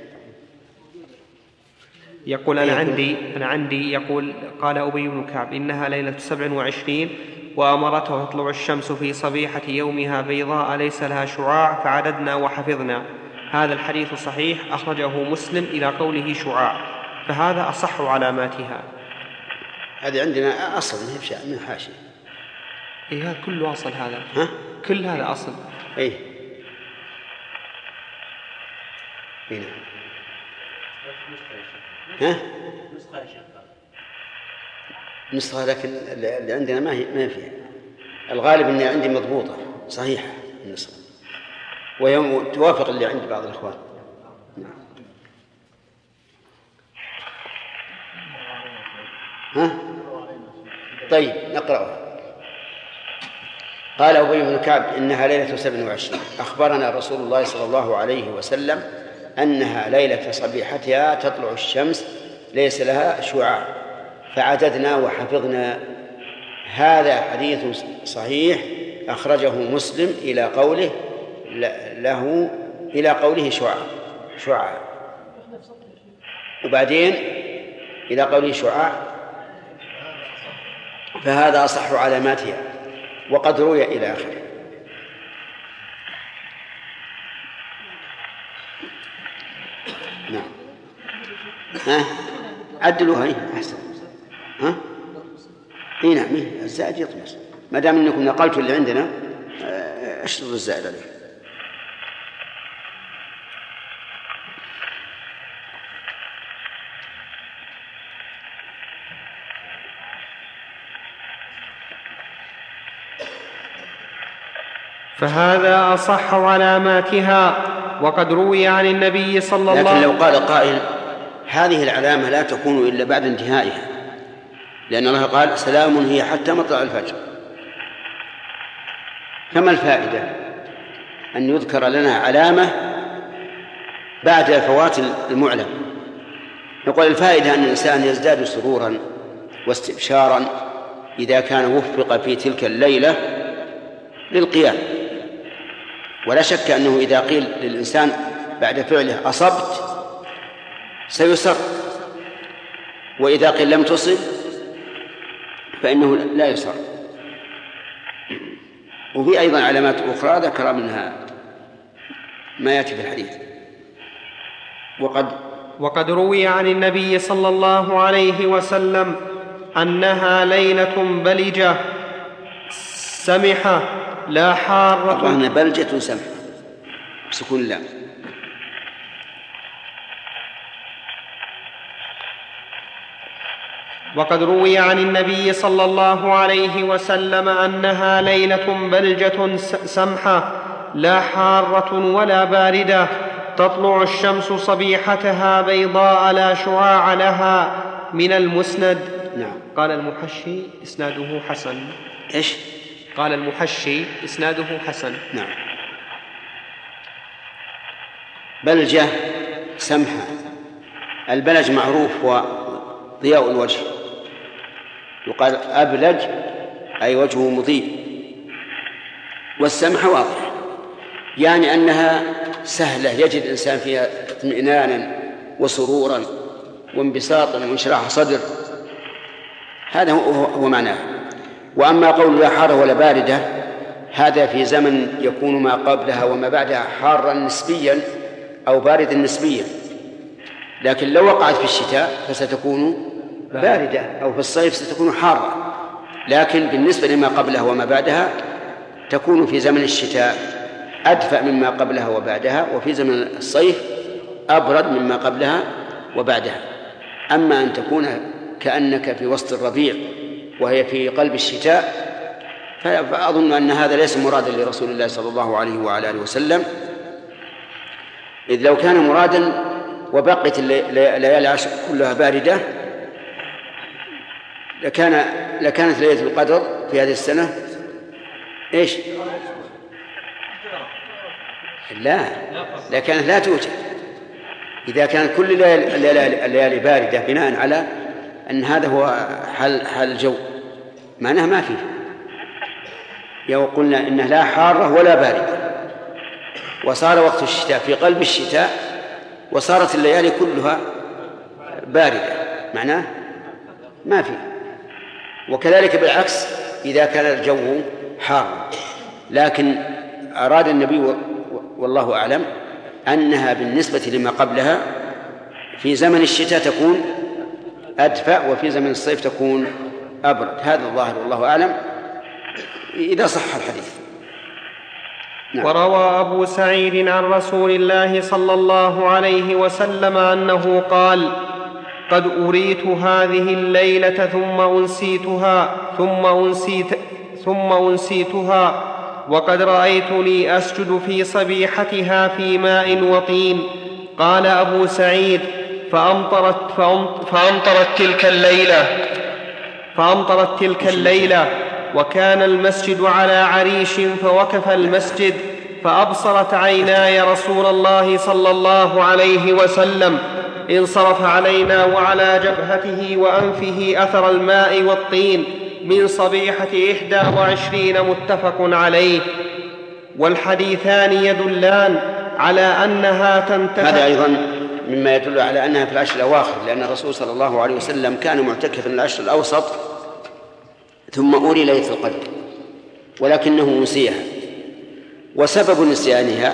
يقول أنا عندي أنا عندي يقول قال أبي بن كعب: إنها ليلة سبع وعشرين وأمرتها تطلع الشمس في صبيحة يومها بيضاء ليس لها شعاع، فعددنا وحفظنا. هذا الحديث صحيح، أخرجه مسلم إلى قوله شعاع، فهذا أصح علاماتها. هذه عندنا أصل من حاشية. إيه هذا كله أصل هذا. ها؟ كل هذا أصل. إيه. هنا. ها؟ نسخة، لكن اللي عندنا ما هي ما فيها. الغالب إني عندي مضبوطة صحيحة النسخة، ويوم توافق اللي عند بعض الإخوان. ها؟ طيب نقرأها. قال أبي بن كعب: إنها ليلة سبع وعشرين. أخبرنا رسول الله صلى الله عليه وسلم أنها ليلة صبيحتها تطلع الشمس ليس لها شعاع، فعددنا وحفظنا. هذا حديث صحيح، أخرجه مسلم إلى قوله له إلى قوله شعاع شعاع وبعدين إلى قوله شعاع، فهذا أصح علاماتها، وقد روي إلى آخره. نعم. ها عدلوها هي أحسن. ها اي نعم، الزائد يطمس. ما دام انكم نقلتوا اللي عندنا اشتروا الزائد عليه. فهذا أصح علاماتها، وقد روي عن النبي صلى الله عليه وسلم. لكن لو قال قائل: هذه العلامة لا تكون إلا بعد انتهائها، لأن الله قال: سلام هي حتى مطلع الفجر. فما الفائدة أن يذكر لنا علامة بعد فوات المعلم؟ نقول الفائدة أن الإنسان يزداد سرورا واستبشارا إذا كان وفق في تلك الليلة للقيام. ولا شك أنه إذا قيل للإنسان بعد فعله أصبت سيسر، وإذا قيل لم تصب فإنه لا يسر. وفي أيضا علامات أخرى ذكر منها ما يأتي في الحديث. وقد وقد روي عن النبي صلى الله عليه وسلم أنها ليلة بلجة سمحة لا حارة. أن بلجة سمحة سكون لا. وقد روي عن النبي صلى الله عليه وسلم أنها ليلة بلجة سمحة لا حارة ولا باردة، تطلع الشمس صبيحتها بيضاء لا شعاع لها، من المسند. نعم. قال المحشي إسناده حسن. إيش؟ قال المحشي إسناده حسن. نعم. بلجة سمحة. البلج معروف هو ضياء الوجه، يقال أبلج أي وجهه مضيء. والسمحة واضح، يعني أنها سهلة يجد الإنسان فيها اطمئنانا وسرورا وانبساطا وانشراح صدر، هذا هو معناه. وأما قول لا حارة ولا باردة هذا في زمن يكون ما قبلها وما بعدها حارا نسبيا أو باردا نسبيا، لكن لو وقعت في الشتاء فستكون باردة، أو في الصيف ستكون حارة. لكن بالنسبة لما قبلها وما بعدها تكون في زمن الشتاء أدفأ مما قبلها وبعدها، وفي زمن الصيف أبرد مما قبلها وبعدها. أما أن تكون كأنك في وسط الربيع وهي في قلب الشتاء فأظن أن هذا ليس مرادا لرسول الله صلى الله عليه وعلى آله وسلم، إذ لو كان مرادا وبقيت الليالي العشر كلها باردة لكان لكانت ليلة القدر في هذه السنة إيش؟ لا، لكانت لا توجد. إذا كانت كل الليالي باردة بناء على أن هذا هو حال حال الجو، معناها ما فيه. لو قلنا إنها لا حارة ولا باردة وصار وقت الشتاء في قلب الشتاء وصارت الليالي كلها باردة، معناه ما فيه. وكذلك بالعكس إذا كان الجو حار، لكن أراد النبي والله أعلم أنها بالنسبة لما قبلها في زمن الشتاء تكون أدفأ وفي زمن الصيف تكون أبرد. هذا الظاهر والله أعلم إذا صح الحديث. نعم. وروى أبو سعيد عن رسول الله صلى الله عليه وسلم أنه قال: قد أريت هذه الليلة ثم أنسيتها ثم أنسيت ثم أنسيتها وقد رأيتني أسجد في صبيحتها في ماء وطين. قال أبو سعيد: فأمطرت, فأمطرت تلك الليلة فأمطرت تلك الليلة وكان المسجد على عريش، فوقف المسجد فأبصرت عيناي رسول الله صلى الله عليه وسلم، انصرف علينا وعلى جبهته وأنفه أثر الماء والطين من صبيحة إحدى وعشرين متفق عليه. والحديثان يدلان على أنها تنتهي. هذا أيضا مما يدل على أنها في العشر الأواخر، لأن الرسول صلى الله عليه وسلم كان معتكفا العشر الأوسط ثم أوري ليلة القدر ولكنه نسيها. وسبب نسيانها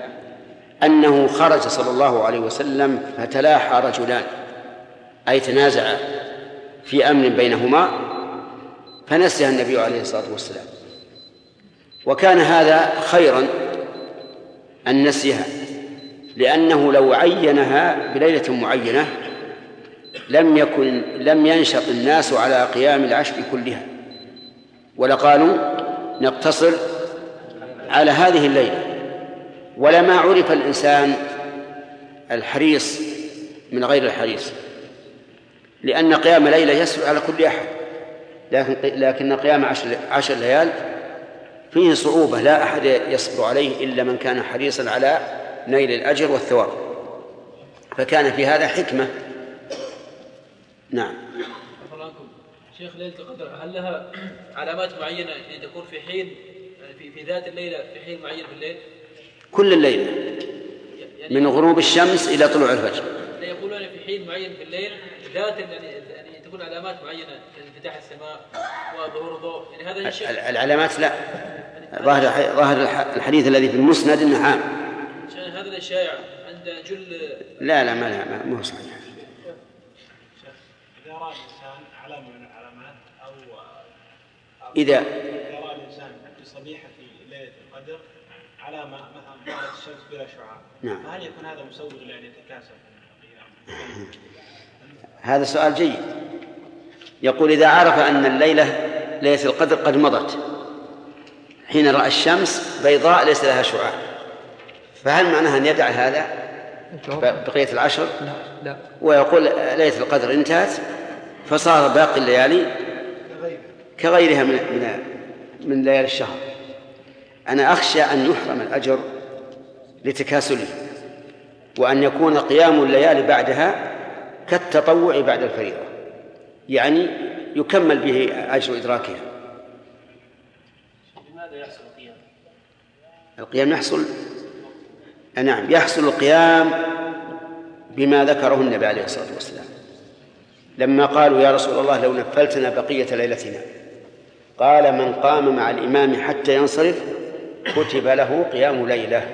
أنه خرج صلى الله عليه وسلم فتلاحى رجلان، أي تنازعا في أمر بينهما فنسيها النبي عليه الصلاة والسلام. وكان هذا خيرا أن نسيها، لأنه لو عينها بليلة معينة لم يكن لم ينشط الناس على قيام العشر كلها، ولقالوا نقتصر على هذه الليلة، ولما عرف الإنسان الحريص من غير الحريص، لأن قيام ليلة يسهل على كل أحد، لكن لكن قيام عشر, عشر ليال فيه صعوبة لا أحد يصبر عليه إلا من كان حريصا على نيل الأجر والثواب، فكان في هذا حكمة. نعم. شيخ ليلة القدر هل لها علامات معينة تكون في حين في, في ذات الليلة في حين معين في الليل؟ كل الليلة يعني من غروب الشمس إلى طلوع الفجر. يقولون في حين معين في الليل ذات يعني, يعني تكون علامات معينة كانفتاح السماء وظهور ضوء، يعني هذا الشيء. العلامات لا، ظاهر ظاهر الحديث الذي في المسند انه عام. هذا الشائع عند جل. لا لا ما لا ما هو صحيح. إذا رأى الإنسان علامة من العلامات أو إذا إذا رأى الإنسان في صبيحة ليلة القدر علامة مثلا ظهرت الشمس بلا شعاع، نعم. فهل يكون هذا مسوغ لأن يتكاسل؟ هذا سؤال جيد. يقول إذا عرف أن الليلة ليلة القدر قد مضت حين رأى الشمس بيضاء ليس لها شعاع، فهل معناها أن يدع هذا بقية العشر؟ لا لا. ويقول ليلة القدر انتهت فصار باقي الليالي كغيرها من من من ليالي الشهر. أنا أخشى أن يحرم الأجر لتكاسله، وأن يكون قيام الليالي بعدها كالتطوع بعد الفريضة، يعني يكمل به أجر إدراكها. لماذا يحصل القيام؟ القيام يحصل نعم يحصل القيام بما ذكره النبي عليه الصلاة والسلام لما قالوا يا رسول الله لو نفلتنا بقية ليلتنا، قال من قام مع الإمام حتى ينصرف كتب له قيام ليلة.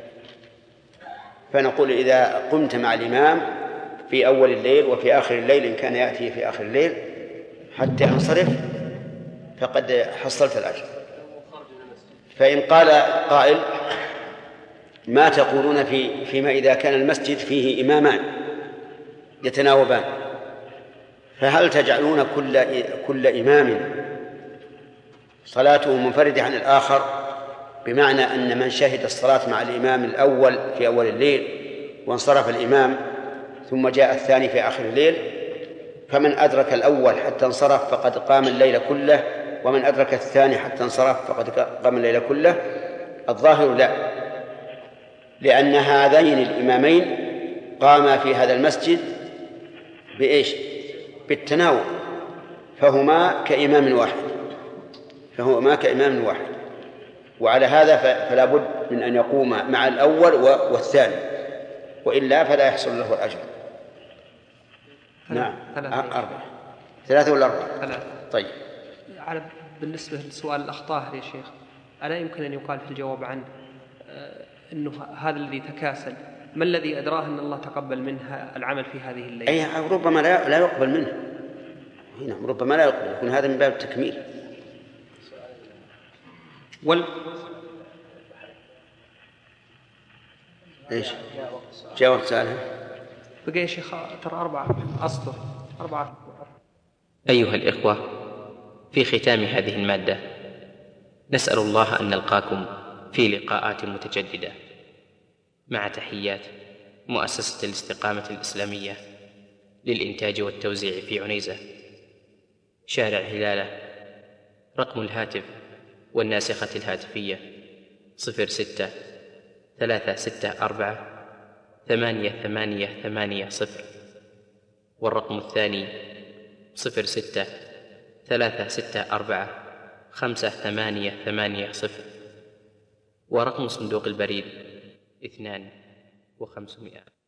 فنقول إذا قمت مع الإمام في أول الليل وفي آخر الليل إن كان يأتي في آخر الليل حتى ينصرف فقد حصلت الأجر. فإن قال قائل ما تقولون في فيما إذا كان المسجد فيه إمامان يتناوبان، فهل تجعلون كل كل إمام صلاته منفردة عن الآخر، بمعنى أن من شهد الصلاة مع الإمام الأول في أول الليل وانصرف الإمام ثم جاء الثاني في آخر الليل، فمن أدرك الأول حتى انصرف فقد قام الليل كله، ومن أدرك الثاني حتى انصرف فقد قام الليل كله؟ الظاهر لا، لأن هذين الإمامين قاما في هذا المسجد بإيش؟ بالتناوب، فهما كإمام واحد فهما كإمام واحد وعلى هذا فلا بد من أن يقوم مع الأول والثاني، وإلا فلا يحصل له الأجر. نعم. أربعة ثلاثة ولا أربعة؟ ثلاثة. طيب. على بالنسبة لسؤال الأخطاء يا شيخ، ألا يمكن أن يقال في الجواب عنه أنه هذا الذي تكاسل ما الذي أدراه أن الله تقبل منها العمل في هذه الليلة؟ أي ربما لا يقبل منه هنا، ربما لا يقبل، يكون هذا من باب التكميل. وال إيش؟ جاوب سؤالها. بقي يا شيخ ترى أربعة أسطر أربعة. أيها الإخوة، في ختام هذه المادة نسأل الله أن نلقاكم في لقاءات متجددة، مع تحيات مؤسسة الاستقامة الإسلامية للإنتاج والتوزيع في عنيزة، شارع هلالة. رقم الهاتف والناسخة الهاتفية صفر ستة ثلاثة ستة أربعة ثمانية ثمانية ثمانية صفر، والرقم الثاني صفر ستة ثلاثة ستة أربعة خمسة ثمانية ثمانية صفر، ورقم صندوق البريد اثنان وخمسمائة.